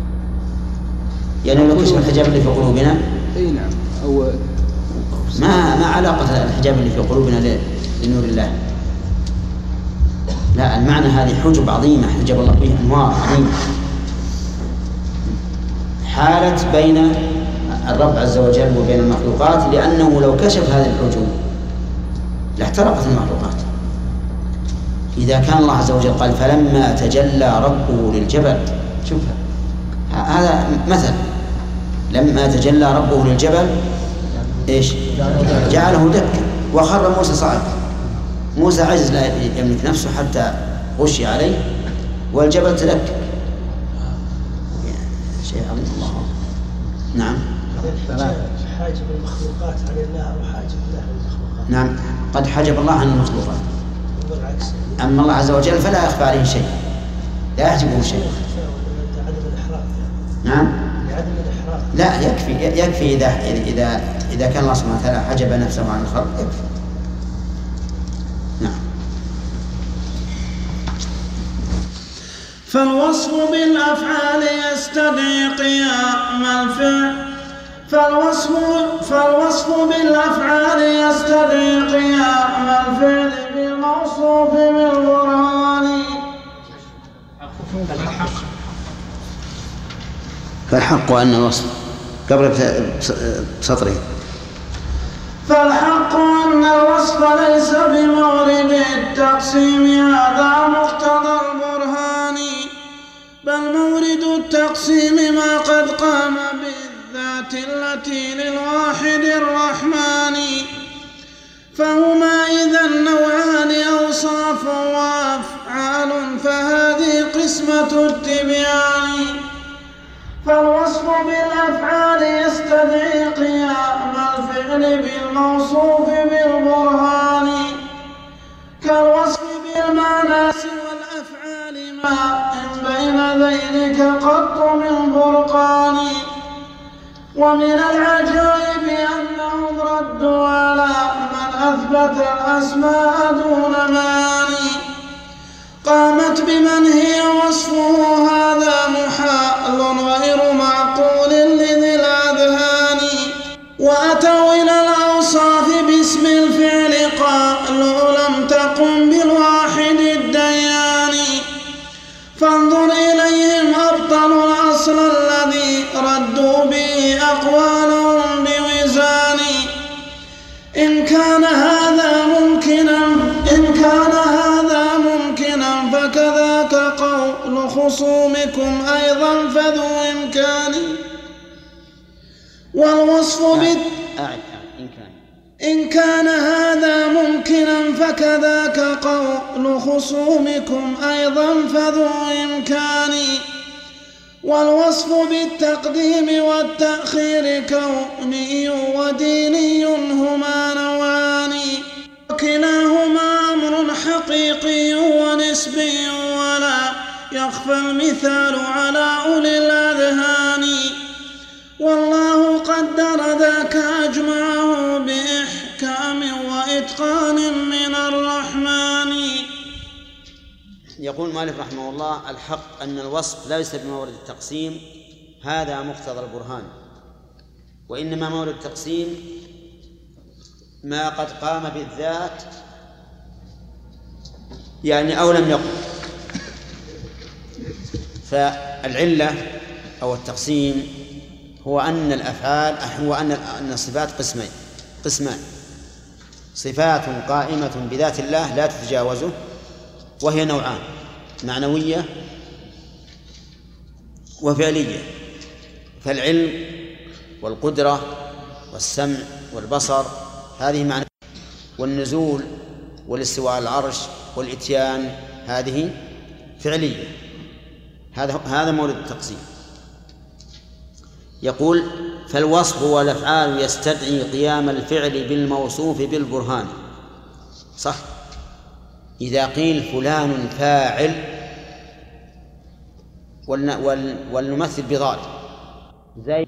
يعني لو كشف الحجاب اللي في قلوبنا. أي نعم. أو ما علاقة الحجاب اللي في قلوبنا لنور الله. لا، المعنى هذه حجب عظيمة حجب الله به أنوار عظيمة حالت بين الرب عز وجل وبين المخلوقات، لأنه لو كشف هذه الحجب لاحترقت المخلوقات. إذا كان الله عز وجل قال: فلما تجلى ربه للجبل، شوف هذا مثل، لما تجلى ربه للجبل إيش؟ جعله دكا وخر موسى صعقا. موسى عجز لا يملك نفسه حتى غشي عليه والجبل تدكك. شيء عظيم الله. نعم. حاجب المخلوقات عن الله أو حاجب الله عن المخلوقات؟ نعم، قد حجب الله عن المخلوقات، أما الله عز وجل فلا يخفى عليه شيء، لا يحجبه شيء. عدم الإحراق. نعم. عدم الإحراق. لا، يكفي إذا كان الله سبحانه وتعالى حجب نفسه عن الخلق يكفي. نعم. فالوصف بالأفعال يستدعي قيام الفعل. فالوصف بالأفعال يستدعي قيام الفعل بالموصوف بالبرهان. فالحق أن الوصف قبل سطرين. فالحق أن الوصف ليس بمورد التقسيم، هذا مقتضى البرهان، بل مورد التقسيم ما قد قام بالذات التي للواحد الرحمن. فهما إذا النوعان أوصاف وأفعال، فهذه قسمة التبيان. فالوصف بالأفعال يستدعي قيام الفعل بالموصوف بالبرهان كالوصف بالمعنى سوى الأفعال ما إن بين ذيلك قط من برقان. ومن العجائب أنهم ردوا على من أثبت الأسماء دون معاني قامت بمن هي وصفه هذا محال غير معقول لذي الأذهان. وأتوا إلى الأوصاف باسم الفعل قالوا لم تقم بالواحد الديان. فانظر إليهم أبطلوا الأصل الذي ردوا به أقوالهم بوزان. إن كان هذا ممكنا فكذاك قول خصومكم أيضا فذو إمكان. والوصف إن كان هذا ممكنا فكذاك قول خصومكم أيضا فذو إمكان. والوصف بالتقديم والتأخير كوني وديني هما نوعان وكلاهما أمر حقيقي ونسبي ولا يخفى المثال على أولي الأذهان. والله قدر ذاك أجمعه بإحكام وإتقان من الرحمن. يقول مالك رحمه الله: الحق أن الوصف ليس بمورد التقسيم، هذا مقتضى البرهان، وإنما مورد التقسيم ما قد قام بالذات يعني أو لم يقم. فالعلة أو التقسيم هو أن الأفعال أن الصفات قسمان: صفات قائمة بذات الله لا تتجاوزه وهي نوعان: معنوية وفعلية. فالعلم والقدرة والسمع والبصر هذه معنى، والنزول والاستواء على العرش والإتيان هذه فعلية. هذا مورد التقسيم. يقول: فالوصف والأفعال يستدعي قيام الفعل بالموصوف بالبرهان. صح، إذا قيل فلان فاعل ولنمثل بضارب زي